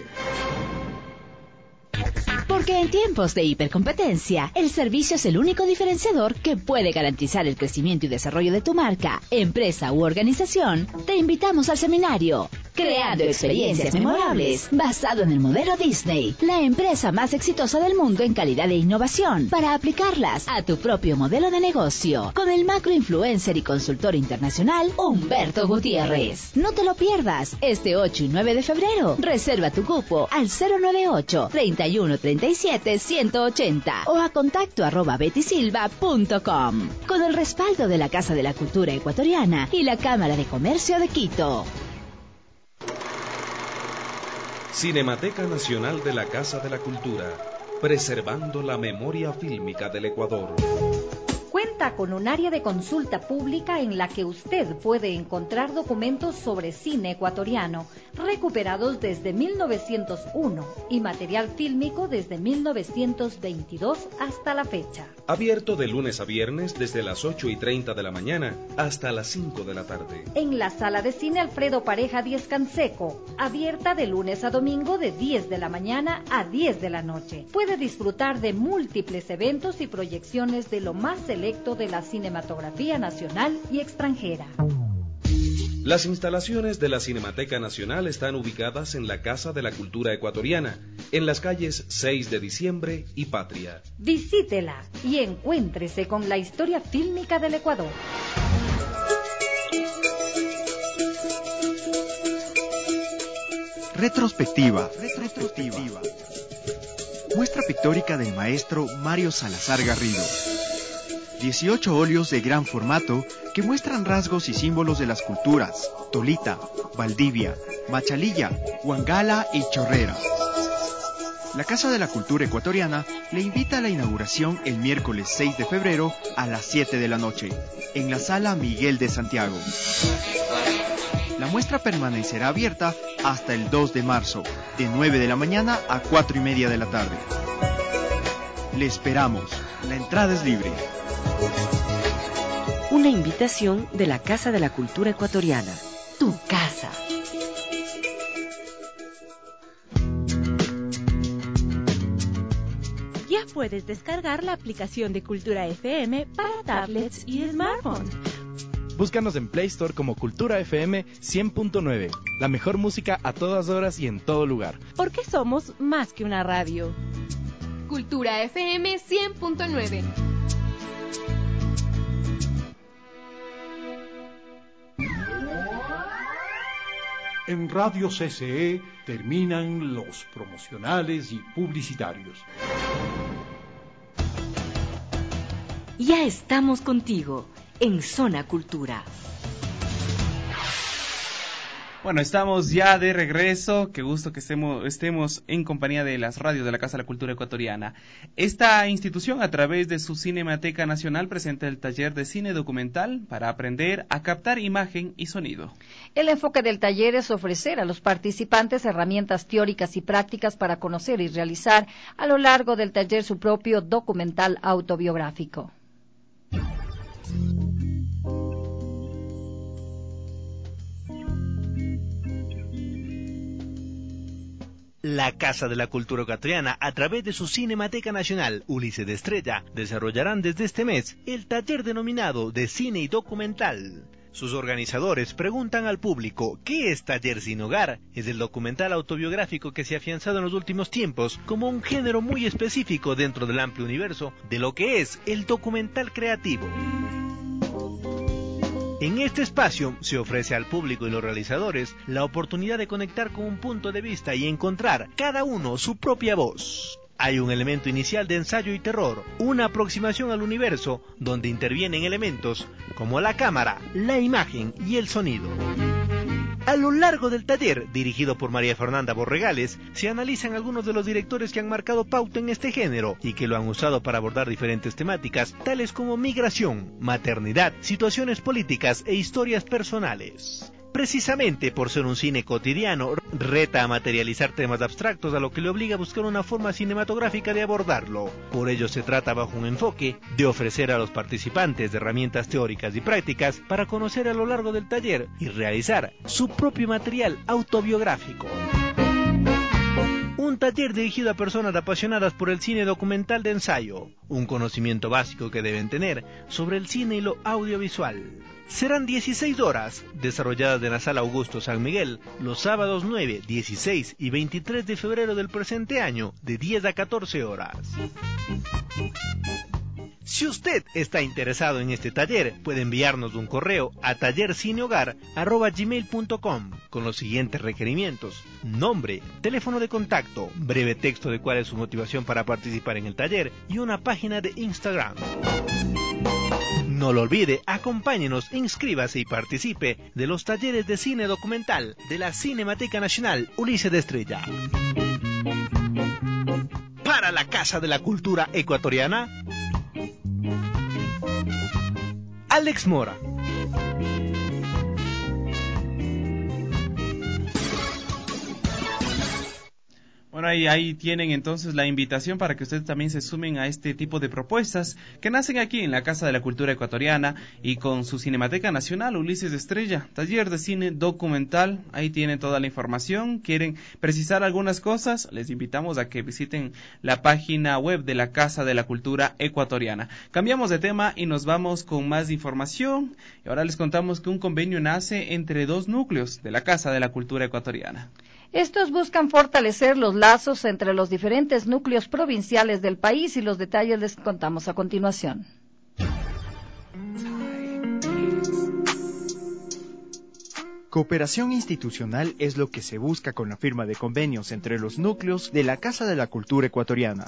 Porque en tiempos de hipercompetencia, el servicio es el único diferenciador que puede garantizar el crecimiento y desarrollo de tu marca, empresa u organización. Te invitamos al seminario Creando Experiencias Memorables, basado en el modelo Disney, la empresa más exitosa del mundo en calidad e innovación, para aplicarlas a tu propio modelo de negocio, con el macroinfluencer y consultor internacional Humberto Gutiérrez. No te lo pierdas, este ocho y nueve de febrero. Reserva tu cupo al cero nueve ocho, treinta y uno, treinta y siete, ciento ochenta o a contacto arroba betisilva punto com, con el respaldo de la Casa de la Cultura Ecuatoriana y la Cámara de Comercio de Quito. Cinemateca Nacional de la Casa de la Cultura, preservando la memoria fílmica del Ecuador. Cuenta con un área de consulta pública en la que usted puede encontrar documentos sobre cine ecuatoriano, recuperados desde mil novecientos uno, y material fílmico desde mil novecientos veintidós hasta la fecha. Abierto de lunes a viernes desde las ocho y treinta de la mañana hasta las cinco de la tarde. En la sala de cine Alfredo Pareja Díez Canseco, abierta de lunes a domingo de diez de la mañana a diez de la noche. Puede disfrutar de múltiples eventos y proyecciones de lo más selecto de la cinematografía nacional y extranjera. Las instalaciones de la Cinemateca Nacional están ubicadas en la Casa de la Cultura Ecuatoriana, en las calles seis de diciembre y Patria. Visítela y encuéntrese con la historia fílmica del Ecuador. Retrospectiva. Retrospectiva. Muestra pictórica del maestro Mario Salazar Garrido. dieciocho óleos de gran formato que muestran rasgos y símbolos de las culturas Tolita, Valdivia, Machalilla, Huangala y Chorrera. La Casa de la Cultura Ecuatoriana le invita a la inauguración el miércoles seis de febrero a las siete de la noche, en la Sala Miguel de Santiago. La muestra permanecerá abierta hasta el dos de marzo, de nueve de la mañana a cuatro y media de la tarde. Le esperamos. La entrada es libre. Una invitación de la Casa de la Cultura Ecuatoriana. Tu casa. Ya puedes descargar la aplicación de Cultura F M para tablets y smartphones. Búscanos en Play Store como Cultura F M cien punto nueve. La mejor música a todas horas y en todo lugar. Porque somos más que una radio. Cultura F M cien punto nueve. En Radio C C E terminan los promocionales y publicitarios. Ya estamos contigo en Zona Cultura. Bueno, estamos ya de regreso. Qué gusto que estemos, estemos en compañía de las radios de la Casa de la Cultura Ecuatoriana. Esta institución, a través de su Cinemateca Nacional, presenta el taller de cine documental para aprender a captar imagen y sonido. El enfoque del taller es ofrecer a los participantes herramientas teóricas y prácticas para conocer y realizar a lo largo del taller su propio documental autobiográfico. La Casa de la Cultura Ecuatoriana, a través de su Cinemateca Nacional Ulises de Estrella, desarrollarán desde este mes el taller denominado de cine y documental. Sus organizadores preguntan al público ¿qué es Taller Sin Hogar? Es el documental autobiográfico que se ha afianzado en los últimos tiempos como un género muy específico dentro del amplio universo de lo que es el documental creativo. En este espacio se ofrece al público y los realizadores la oportunidad de conectar con un punto de vista y encontrar cada uno su propia voz. Hay un elemento inicial de ensayo y terror, una aproximación al universo donde intervienen elementos como la cámara, la imagen y el sonido. A lo largo del taller, dirigido por María Fernanda Borregales, se analizan algunos de los directores que han marcado pauta en este género y que lo han usado para abordar diferentes temáticas, tales como migración, maternidad, situaciones políticas e historias personales. Precisamente por ser un cine cotidiano, reta a materializar temas abstractos, a lo que le obliga a buscar una forma cinematográfica de abordarlo. Por ello se trata bajo un enfoque de ofrecer a los participantes herramientas teóricas y prácticas para conocer a lo largo del taller y realizar su propio material autobiográfico. Un taller dirigido a personas apasionadas por el cine documental de ensayo, un conocimiento básico que deben tener sobre el cine y lo audiovisual. Serán dieciséis horas, desarrolladas en la Sala Augusto San Miguel, los sábados nueve, dieciséis y veintitrés de febrero del presente año, de diez a catorce horas. Si usted está interesado en este taller, puede enviarnos un correo a tallercinehogar arroba gmail punto com con los siguientes requerimientos: nombre, teléfono de contacto, breve texto de cuál es su motivación para participar en el taller y una página de Instagram. No lo olvide, acompáñenos, inscríbase y participe de los talleres de cine documental de la Cinemateca Nacional Ulises de Estrella. Para la Casa de la Cultura Ecuatoriana, Alex Mora. Bueno, ahí, ahí tienen entonces la invitación para que ustedes también se sumen a este tipo de propuestas que nacen aquí en la Casa de la Cultura Ecuatoriana y con su Cinemateca Nacional Ulises de Estrella, taller de cine documental. Ahí tienen toda la información. ¿Quieren precisar algunas cosas? Les invitamos a que visiten la página web de la Casa de la Cultura Ecuatoriana. Cambiamos de tema y nos vamos con más información. Y ahora les contamos que un convenio nace entre dos núcleos de la Casa de la Cultura Ecuatoriana. Estos buscan fortalecer los lazos entre los diferentes núcleos provinciales del país y los detalles les contamos a continuación. Cooperación institucional es lo que se busca con la firma de convenios entre los núcleos de la Casa de la Cultura Ecuatoriana.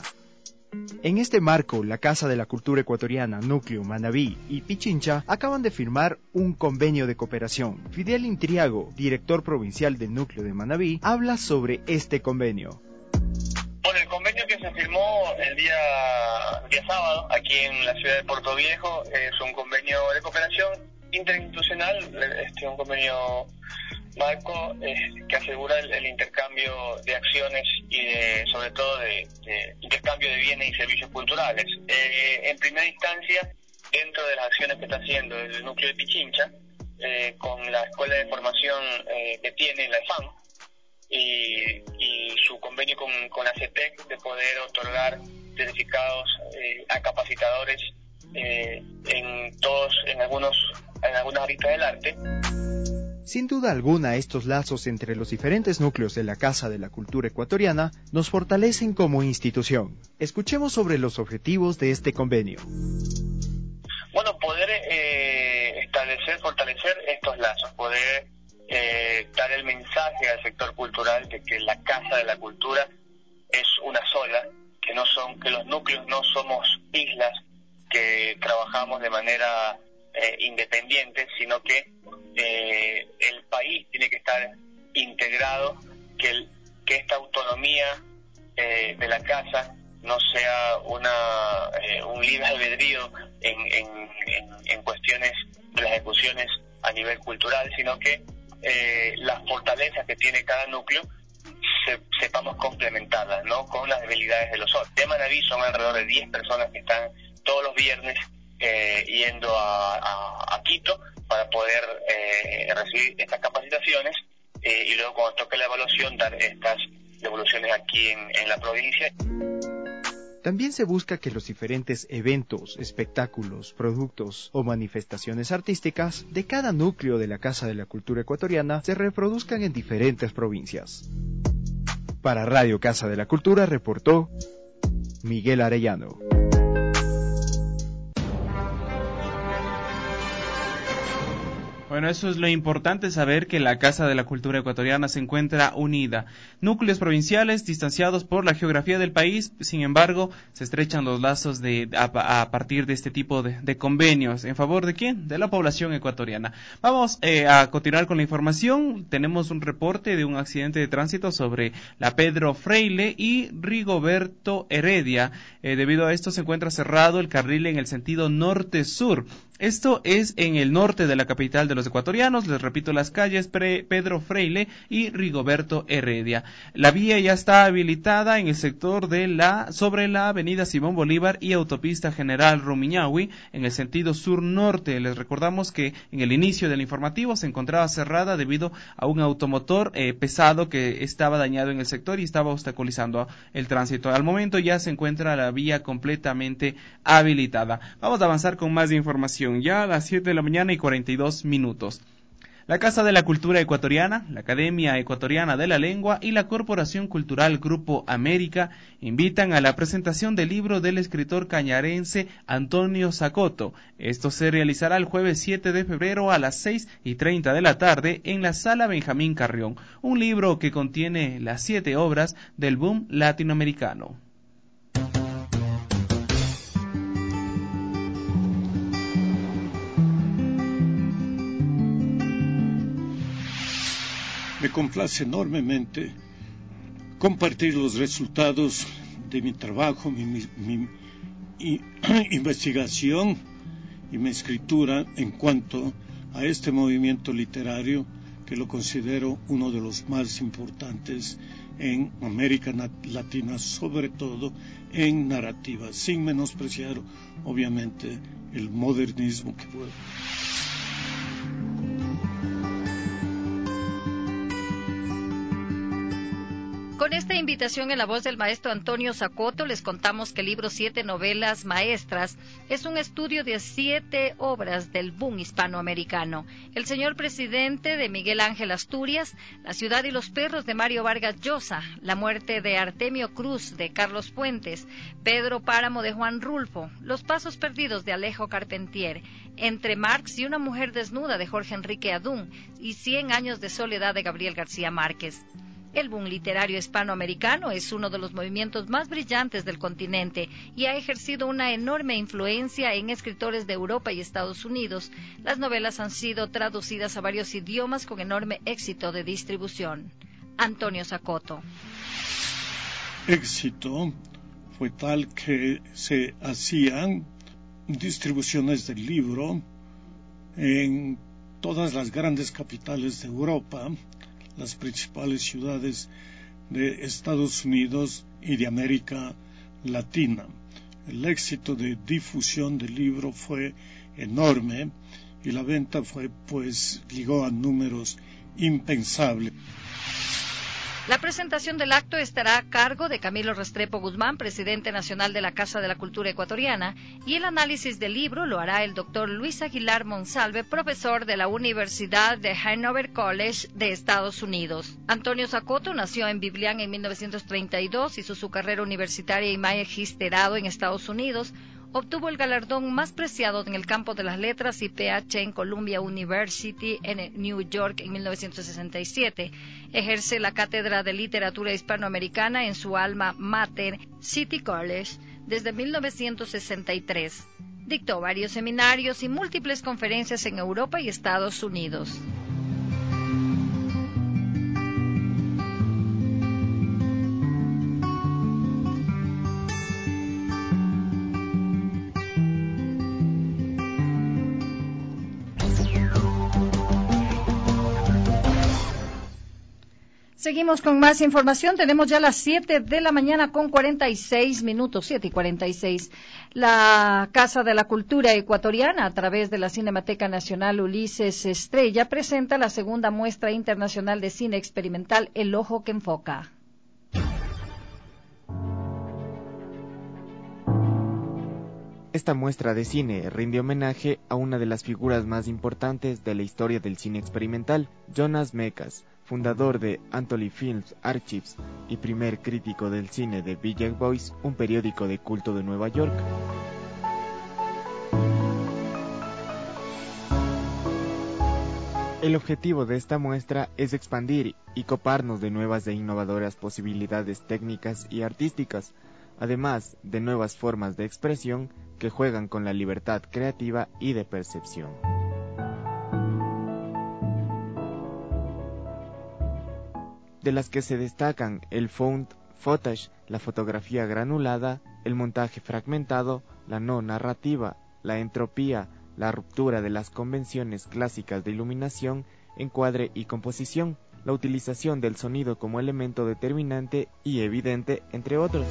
En este marco, la Casa de la Cultura Ecuatoriana, Núcleo Manabí y Pichincha acaban de firmar un convenio de cooperación. Fidel Intriago, director provincial del Núcleo de Manabí, habla sobre este convenio. Bueno, el convenio que se firmó el día, el día sábado aquí en la ciudad de Puerto Viejo es un convenio de cooperación interinstitucional, este un convenio marco eh, que asegura el, el intercambio de acciones y de, sobre todo de, de intercambio de bienes y servicios culturales. Eh, en primera instancia, dentro de las acciones que está haciendo el núcleo de Pichincha, eh, con la escuela de formación eh, que tiene la E F A M y, y su convenio con, con la CETEC de poder otorgar certificados eh, a capacitadores eh, en todos, en algunos en algunas aristas del arte. Sin duda alguna, estos lazos entre los diferentes núcleos de la Casa de la Cultura Ecuatoriana nos fortalecen como institución. Escuchemos sobre los objetivos de este convenio. Bueno, poder eh, establecer, fortalecer estos lazos, poder eh, dar el mensaje al sector cultural de que la Casa de la Cultura es una sola, que no son, que los núcleos no somos islas que trabajamos de manera Eh, independientes, sino que eh, el país tiene que estar integrado, que, el, que esta autonomía eh, de la casa no sea una eh, un libre albedrío en, en, en, en cuestiones de las ejecuciones a nivel cultural, sino que eh, las fortalezas que tiene cada núcleo se, sepamos complementarlas, ¿no?, con las debilidades de los otros. De Manabí son alrededor de diez personas que están todos los viernes Eh, yendo a, a, a Quito para poder eh, recibir estas capacitaciones eh, y luego cuando toque la evaluación dar estas devoluciones aquí en, en la provincia. También se busca que los diferentes eventos, espectáculos, productos o manifestaciones artísticas de cada núcleo de la Casa de la Cultura Ecuatoriana se reproduzcan en diferentes provincias. Para Radio Casa de la Cultura reportó Miguel Arellano. Bueno, eso es lo importante, saber que la Casa de la Cultura Ecuatoriana se encuentra unida. Núcleos provinciales distanciados por la geografía del país, sin embargo, se estrechan los lazos de, a, a partir de este tipo de, de convenios. ¿En favor de quién? De la población ecuatoriana. Vamos eh, a continuar con la información. Tenemos un reporte de un accidente de tránsito sobre la Pedro Freile y Rigoberto Heredia. Eh, debido a esto se encuentra cerrado el carril en el sentido norte-sur. Esto es en el norte de la capital de los ecuatorianos. Les repito, las calles Pre- Pedro Freile y Rigoberto Heredia. La vía ya está habilitada en el sector de la sobre la avenida Simón Bolívar y autopista General Rumiñahui en el sentido sur-norte. Les recordamos que en el inicio del informativo se encontraba cerrada debido a un automotor eh, pesado que estaba dañado en el sector y estaba obstaculizando el tránsito. Al momento ya se encuentra la vía completamente habilitada. Vamos a avanzar con más información. Ya a las siete de la mañana y cuarenta y dos minutos. La Casa de la Cultura Ecuatoriana, la Academia Ecuatoriana de la Lengua y la Corporación Cultural Grupo América invitan a la presentación del libro del escritor cañarense Antonio Zacoto. Esto se realizará el jueves siete de febrero a las seis y treinta de la tarde en la Sala Benjamín Carrión, un libro que contiene las siete obras del boom latinoamericano. Me complace enormemente compartir los resultados de mi trabajo, mi, mi, mi y, investigación y mi escritura en cuanto a este movimiento literario que lo considero uno de los más importantes en América Latina, sobre todo en narrativa, sin menospreciar obviamente el modernismo que puede. Con esta invitación en la voz del maestro Antonio Sacoto, les contamos que el libro Siete Novelas Maestras es un estudio de siete obras del boom hispanoamericano. El señor presidente de Miguel Ángel Asturias, La ciudad y los perros de Mario Vargas Llosa, La muerte de Artemio Cruz de Carlos Fuentes, Pedro Páramo de Juan Rulfo, Los pasos perdidos de Alejo Carpentier, Entre Marx y una mujer desnuda de Jorge Enrique Adún y Cien años de soledad de Gabriel García Márquez. El boom literario hispanoamericano es uno de los movimientos más brillantes del continente y ha ejercido una enorme influencia en escritores de Europa y Estados Unidos. Las novelas han sido traducidas a varios idiomas con enorme éxito de distribución. Antonio Sacoto. Éxito fue tal que se hacían distribuciones del libro en todas las grandes capitales de Europa, las principales ciudades de Estados Unidos y de América Latina. El éxito de difusión del libro fue enorme y la venta fue, pues, llegó a números impensables. La presentación del acto estará a cargo de Camilo Restrepo Guzmán, presidente nacional de la Casa de la Cultura Ecuatoriana, y el análisis del libro lo hará el doctor Luis Aguilar Monsalve, profesor de la Universidad de Hanover College de Estados Unidos. Antonio Sacoto nació en Biblián en mil novecientos treinta y dos, hizo su carrera universitaria y magisterado en Estados Unidos. Obtuvo el galardón más preciado en el campo de las letras y P H en Columbia University en New York en mil novecientos sesenta y siete. Ejerce la cátedra de literatura hispanoamericana en su alma mater, City College, desde mil novecientos sesenta y tres. Dictó varios seminarios y múltiples conferencias en Europa y Estados Unidos. Seguimos con más información. Tenemos ya las siete de la mañana con cuarenta y seis minutos, siete y cuarenta y seis. La Casa de la Cultura Ecuatoriana, a través de la Cinemateca Nacional Ulises Estrella, presenta la segunda muestra internacional de cine experimental El Ojo que Enfoca. Esta muestra de cine rinde homenaje a una de las figuras más importantes de la historia del cine experimental, Jonas Mekas, fundador de Anthony Films Archives y primer crítico del cine de Village Voice, un periódico de culto de Nueva York. El objetivo de esta muestra es expandir y coparnos de nuevas e innovadoras posibilidades técnicas y artísticas, además de nuevas formas de expresión que juegan con la libertad creativa y de percepción. De las que se destacan el found footage, la fotografía granulada, el montaje fragmentado, la no narrativa, la entropía, la ruptura de las convenciones clásicas de iluminación, encuadre y composición, la utilización del sonido como elemento determinante y evidente, entre otros.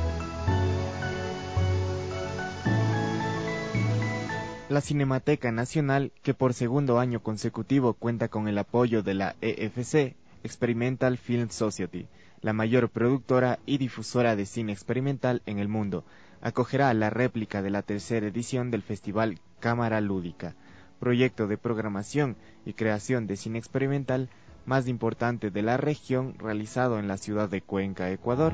La Cinemateca Nacional, que por segundo año consecutivo cuenta con el apoyo de la E F C, Experimental Film Society, la mayor productora y difusora de cine experimental en el mundo, acogerá la réplica de la tercera edición del Festival Cámara Lúdica, proyecto de programación y creación de cine experimental más importante de la región, realizado en la ciudad de Cuenca, Ecuador.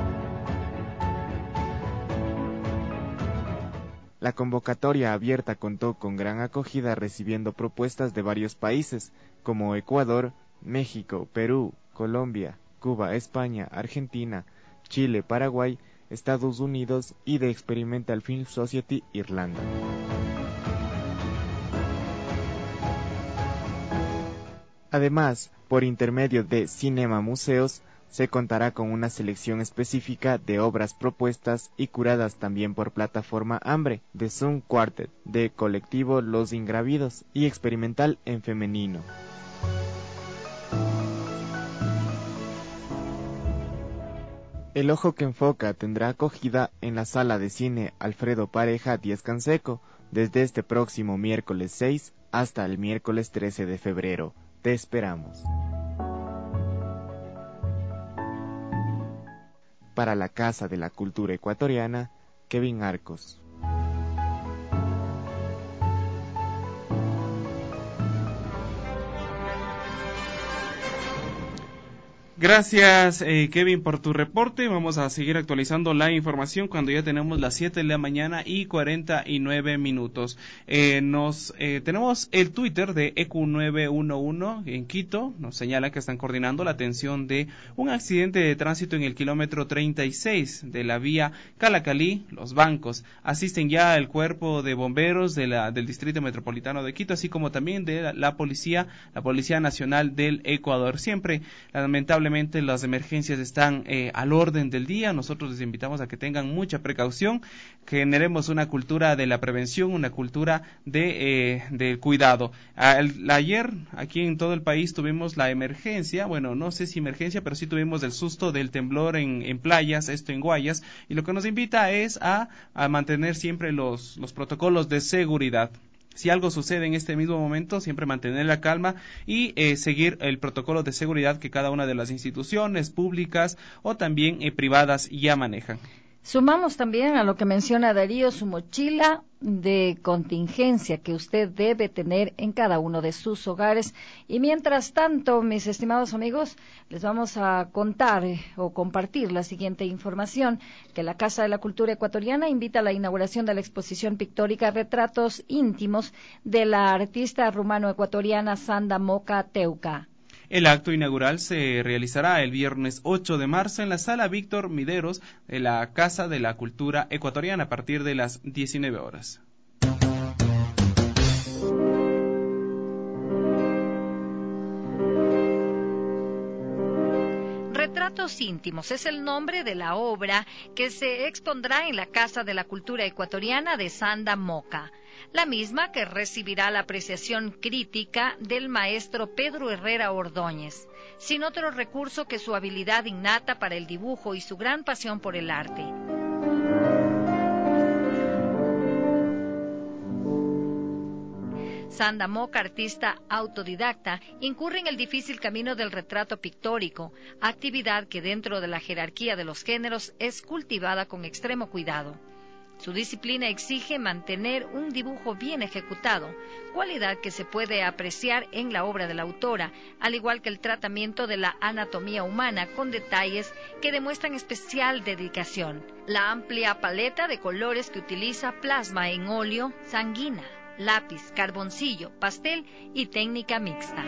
La convocatoria abierta contó con gran acogida, recibiendo propuestas de varios países como Ecuador, México, Perú, Colombia, Cuba, España, Argentina, Chile, Paraguay, Estados Unidos y de Experimental Film Society, Irlanda. Además, por intermedio de Cinema Museos, se contará con una selección específica de obras propuestas y curadas también por plataforma Hambre, de Zoom Quartet, de Colectivo Los Ingravidos y Experimental en Femenino. El Ojo que Enfoca tendrá acogida en la Sala de Cine Alfredo Pareja Díez Canseco desde este próximo miércoles seis hasta el miércoles trece de febrero. Te esperamos. Para la Casa de la Cultura Ecuatoriana, Kevin Arcos. Gracias, eh, Kevin, por tu reporte. Vamos a seguir actualizando la información cuando ya tenemos las siete de la mañana y cuarenta y nueve minutos. Eh, nos eh, tenemos el Twitter de E Q nueve uno uno en Quito. Nos señala que están coordinando la atención de un accidente de tránsito en el kilómetro treinta y seis de la vía Calacalí, Los Bancos. Asisten ya el cuerpo de bomberos de la, del Distrito Metropolitano de Quito, así como también de la, la policía, la Policía Nacional del Ecuador. Siempre, lamentablemente, las emergencias están eh, al orden del día. Nosotros les invitamos a que tengan mucha precaución, que generemos una cultura de la prevención, una cultura de eh, del cuidado. El, ayer aquí en todo el país tuvimos la emergencia, bueno, no sé si emergencia, pero sí tuvimos el susto del temblor en, en playas, esto en Guayas, y lo que nos invita es a, a mantener siempre los, los protocolos de seguridad. Si algo sucede en este mismo momento, siempre mantener la calma y eh, seguir el protocolo de seguridad que cada una de las instituciones públicas o también eh, privadas ya manejan. Sumamos también a lo que menciona Darío, su mochila de contingencia que usted debe tener en cada uno de sus hogares. Y mientras tanto, mis estimados amigos, les vamos a contar eh, o compartir la siguiente información, que la Casa de la Cultura Ecuatoriana invita a la inauguración de la exposición pictórica Retratos Íntimos de la artista rumano-ecuatoriana Sanda Moca Teuca. El acto inaugural se realizará el viernes ocho de marzo en la Sala Víctor Mideros de la Casa de la Cultura Ecuatoriana a partir de las diecinueve horas. Retratos Íntimos es el nombre de la obra que se expondrá en la Casa de la Cultura Ecuatoriana de Sanda Moca, la misma que recibirá la apreciación crítica del maestro Pedro Herrera Ordóñez, sin otro recurso que su habilidad innata para el dibujo y su gran pasión por el arte. Sanda Moca, artista autodidacta, incurre en el difícil camino del retrato pictórico, actividad que dentro de la jerarquía de los géneros es cultivada con extremo cuidado. Su disciplina exige mantener un dibujo bien ejecutado, cualidad que se puede apreciar en la obra de la autora, al igual que el tratamiento de la anatomía humana con detalles que demuestran especial dedicación. La amplia paleta de colores que utiliza plasma en óleo, sanguina, lápiz, carboncillo, pastel y técnica mixta.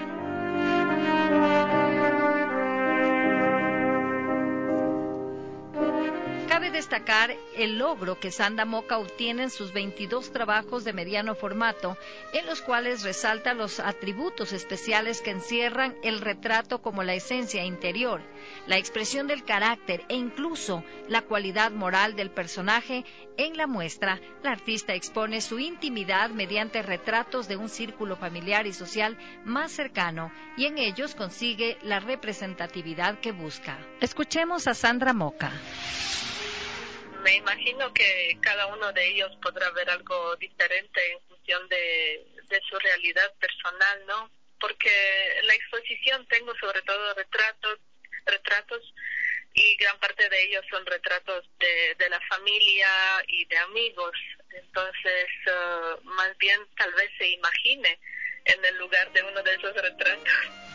Cabe destacar el logro que Sanda Moca obtiene en sus veintidós trabajos de mediano formato, en los cuales resalta los atributos especiales que encierran el retrato como la esencia interior, la expresión del carácter e incluso la cualidad moral del personaje. En la muestra, la artista expone su intimidad mediante retratos de un círculo familiar y social más cercano, y en ellos consigue la representatividad que busca. Escuchemos a Sanda Moca. Me imagino que cada uno de ellos podrá ver algo diferente en función de, de su realidad personal, ¿no? Porque en la exposición tengo sobre todo retratos, retratos y gran parte de ellos son retratos de, de la familia y de amigos. Entonces, uh, más bien tal vez se imagine en el lugar de uno de esos retratos.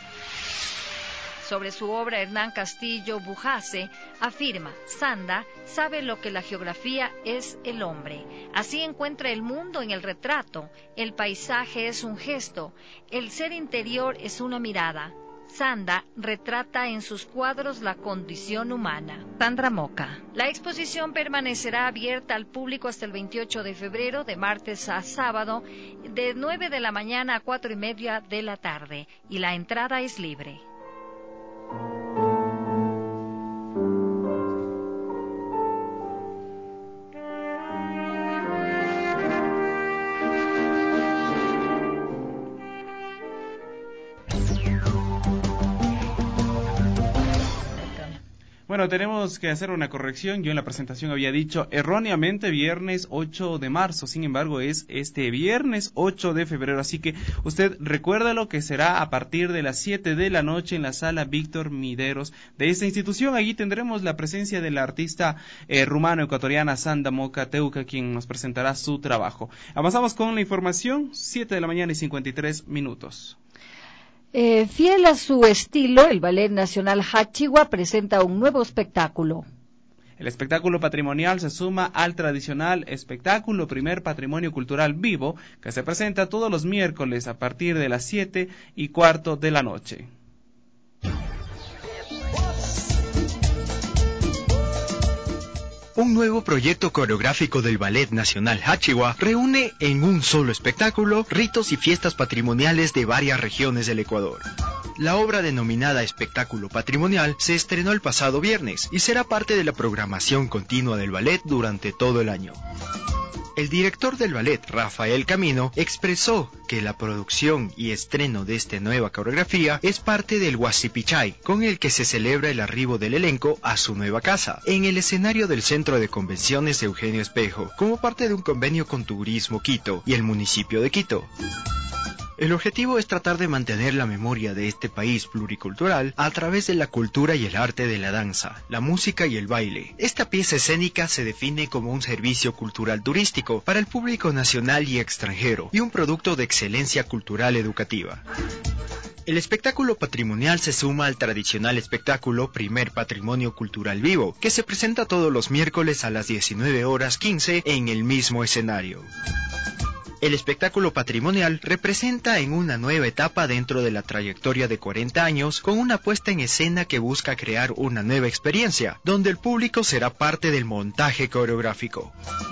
Sobre su obra, Hernán Castillo Bujase afirma: Sanda sabe lo que la geografía es el hombre. Así encuentra el mundo en el retrato. El paisaje es un gesto. El ser interior es una mirada. Sanda retrata en sus cuadros la condición humana. Sanda Moca. La exposición permanecerá abierta al público hasta el veintiocho de febrero, de martes a sábado, de nueve de la mañana a cuatro y media de la tarde, y la entrada es libre. Bueno, tenemos que hacer una corrección. Yo en la presentación había dicho erróneamente viernes ocho de marzo. Sin embargo, es este viernes ocho de febrero. Así que usted recuérdalo que será a partir de las siete de la noche en la sala Víctor Mideros de esta institución. Allí tendremos la presencia de la artista eh, rumano-ecuatoriana Sanda Moca Teuca, quien nos presentará su trabajo. Avanzamos con la información. siete de la mañana y cincuenta y tres minutos. Eh, fiel a su estilo, el Ballet Nacional Hachihua presenta un nuevo espectáculo. El espectáculo patrimonial se suma al tradicional espectáculo Primer Patrimonio Cultural Vivo, que se presenta todos los miércoles a partir de las siete y cuarto de la noche. Un nuevo proyecto coreográfico del Ballet Nacional Hachihua reúne en un solo espectáculo ritos y fiestas patrimoniales de varias regiones del Ecuador. La obra denominada Espectáculo Patrimonial se estrenó el pasado viernes y será parte de la programación continua del ballet durante todo el año. El director del ballet, Rafael Camino, expresó que la producción y estreno de esta nueva coreografía es parte del Huasipichay, con el que se celebra el arribo del elenco a su nueva casa, en el escenario del Centro de Convenciones Eugenio Espejo, como parte de un convenio con Turismo Quito y el municipio de Quito. El objetivo es tratar de mantener la memoria de este país pluricultural a través de la cultura y el arte de la danza, la música y el baile. Esta pieza escénica se define como un servicio cultural turístico para el público nacional y extranjero y un producto de excelencia cultural educativa. El espectáculo patrimonial se suma al tradicional espectáculo Primer Patrimonio Cultural Vivo, que se presenta todos los miércoles a las diecinueve horas quince en el mismo escenario. El espectáculo patrimonial representa en una nueva etapa dentro de la trayectoria de cuarenta años con una puesta en escena que busca crear una nueva experiencia, donde el público será parte del montaje coreográfico.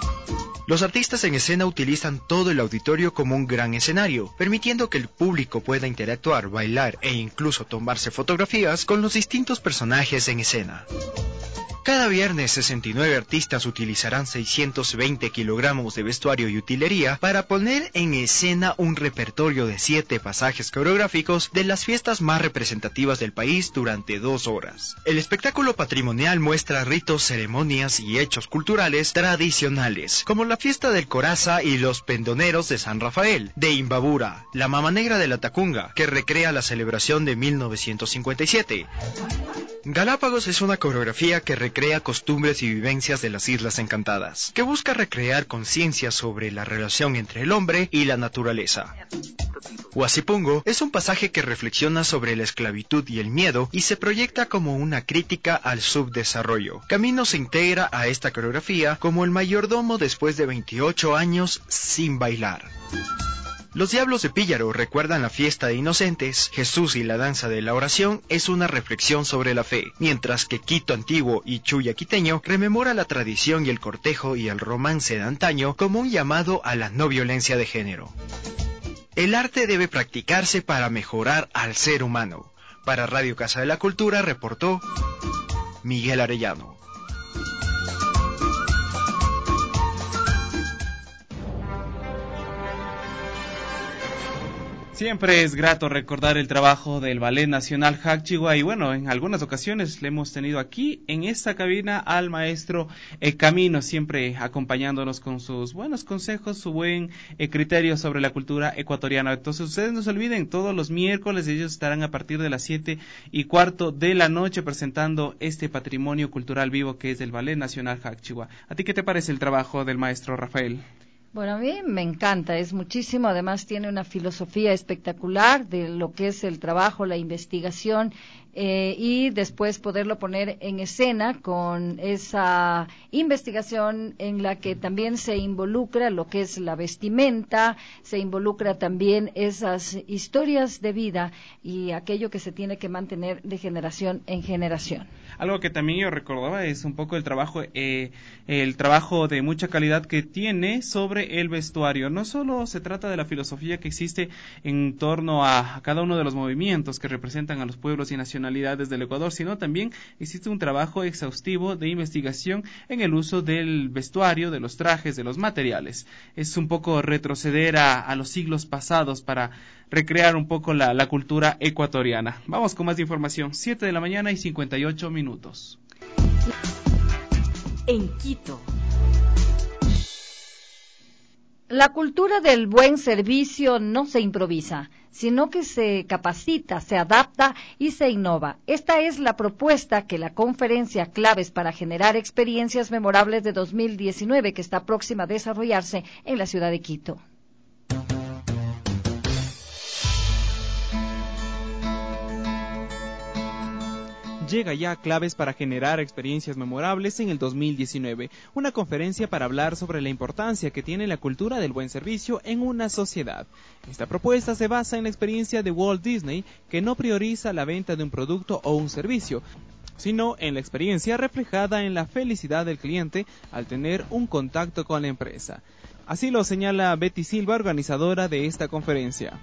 Los artistas en escena utilizan todo el auditorio como un gran escenario, permitiendo que el público pueda interactuar, bailar e incluso tomarse fotografías con los distintos personajes en escena. Cada viernes, sesenta y nueve artistas utilizarán seiscientos veinte kilogramos de vestuario y utilería para poner en escena un repertorio de siete pasajes coreográficos de las fiestas más representativas del país durante dos horas. El espectáculo patrimonial muestra ritos, ceremonias y hechos culturales tradicionales, como la fiesta del Coraza y los pendoneros de San Rafael, de Imbabura, la Mama Negra de la Tacunga, que recrea la celebración de mil novecientos cincuenta y siete. Galápagos es una coreografía que recrea costumbres y vivencias de las Islas Encantadas, que busca recrear conciencia sobre la relación entre el hombre y la naturaleza. Huasipungo es un pasaje que reflexiona sobre la esclavitud y el miedo y se proyecta como una crítica al subdesarrollo. Camino se integra a esta coreografía como el mayordomo después de veintiocho años sin bailar. Los Diablos de Píllaro recuerdan la fiesta de inocentes, Jesús y la danza de la oración es una reflexión sobre la fe, mientras que Quito Antiguo y Chuya Quiteño rememora la tradición y el cortejo y el romance de antaño como un llamado a la no violencia de género. El arte debe practicarse para mejorar al ser humano. Para Radio Casa de la Cultura reportó Miguel Arellano. Siempre es grato recordar el trabajo del Ballet Nacional Hachihua y bueno, en algunas ocasiones le hemos tenido aquí en esta cabina al maestro eh, Camino, siempre acompañándonos con sus buenos consejos, su buen eh, criterio sobre la cultura ecuatoriana. Entonces ustedes no se olviden, todos los miércoles ellos estarán a partir de las siete y cuarto de la noche presentando este patrimonio cultural vivo que es el Ballet Nacional Hachihua. ¿A ti qué te parece el trabajo del maestro Rafael? Bueno, a mí me encanta, es muchísimo, además tiene una filosofía espectacular de lo que es el trabajo, la investigación eh, y después poderlo poner en escena con esa investigación en la que también se involucra lo que es la vestimenta, se involucra también esas historias de vida y aquello que se tiene que mantener de generación en generación. Algo que también yo recordaba es un poco el trabajo, eh, el trabajo de mucha calidad que tiene sobre el vestuario. No solo se trata de la filosofía que existe en torno a, a cada uno de los movimientos que representan a los pueblos y nacionalidades del Ecuador, sino también existe un trabajo exhaustivo de investigación en el uso del vestuario, de los trajes, de los materiales. Es un poco retroceder a, a los siglos pasados para recrear un poco la, la cultura ecuatoriana. Vamos con más información. siete de la mañana y cincuenta y ocho minutos. En Quito. La cultura del buen servicio no se improvisa, sino que se capacita, se adapta y se innova. Esta es la propuesta que la conferencia Claves para generar experiencias memorables de dos mil diecinueve, que está próxima a desarrollarse en la ciudad de Quito. Llega ya Claves para generar experiencias memorables en el dos mil diecinueve, una conferencia para hablar sobre la importancia que tiene la cultura del buen servicio en una sociedad. Esta propuesta se basa en la experiencia de Walt Disney, que no prioriza la venta de un producto o un servicio, sino en la experiencia reflejada en la felicidad del cliente al tener un contacto con la empresa. Así lo señala Betty Silva, organizadora de esta conferencia.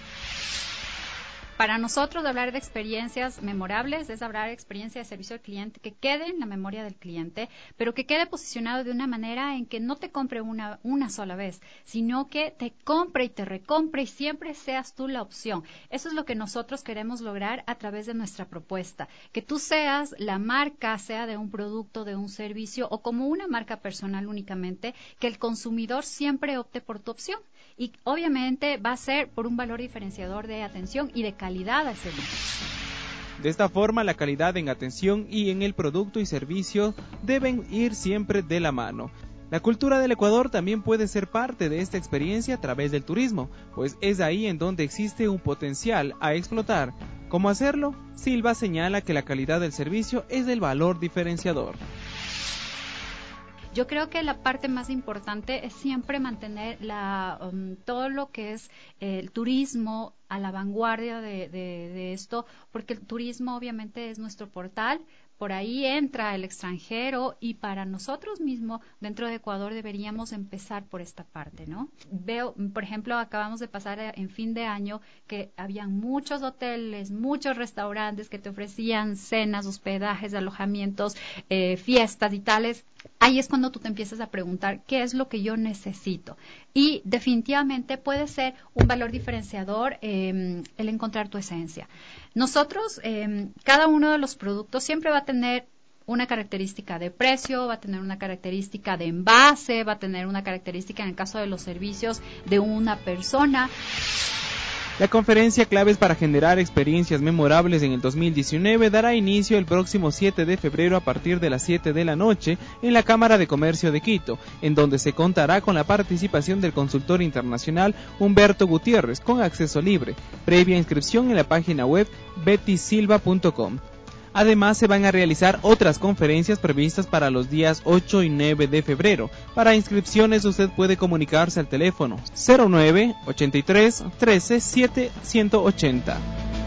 Para nosotros, hablar de experiencias memorables es hablar de experiencia de servicio al cliente que quede en la memoria del cliente, pero que quede posicionado de una manera en que no te compre una, una sola vez, sino que te compre y te recompre y siempre seas tú la opción. Eso es lo que nosotros queremos lograr a través de nuestra propuesta, que tú seas la marca, sea de un producto, de un servicio o como una marca personal únicamente, que el consumidor siempre opte por tu opción. Y obviamente va a ser por un valor diferenciador de atención y de calidad al servicio. De esta forma, la calidad en atención y en el producto y servicio deben ir siempre de la mano. La cultura del Ecuador también puede ser parte de esta experiencia a través del turismo, pues es ahí en donde existe un potencial a explotar. ¿Cómo hacerlo? Silva señala que la calidad del servicio es el valor diferenciador. Yo creo que la parte más importante es siempre mantener la, um, todo lo que es eh, el turismo a la vanguardia de, de, de esto, porque el turismo obviamente es nuestro portal. Por ahí entra el extranjero y para nosotros mismos dentro de Ecuador deberíamos empezar por esta parte, ¿no? Veo, por ejemplo, acabamos de pasar en fin de año que habían muchos hoteles, muchos restaurantes que te ofrecían cenas, hospedajes, alojamientos, eh, fiestas y tales. Ahí es cuando tú te empiezas a preguntar qué es lo que yo necesito. Y definitivamente puede ser un valor diferenciador eh, el encontrar tu esencia. Nosotros, eh, cada uno de los productos siempre va a tener una característica de precio, va a tener una característica de envase, va a tener una característica en el caso de los servicios de una persona. La conferencia Claves para generar experiencias memorables en el dos mil diecinueve dará inicio el próximo siete de febrero a partir de las siete de la noche en la Cámara de Comercio de Quito, en donde se contará con la participación del consultor internacional Humberto Gutiérrez con acceso libre, previa inscripción en la página web betty silva punto com. Además, se van a realizar otras conferencias previstas para los días ocho y nueve de febrero. Para inscripciones usted puede comunicarse al teléfono cero nueve ochenta y tres trece siete ciento ochenta.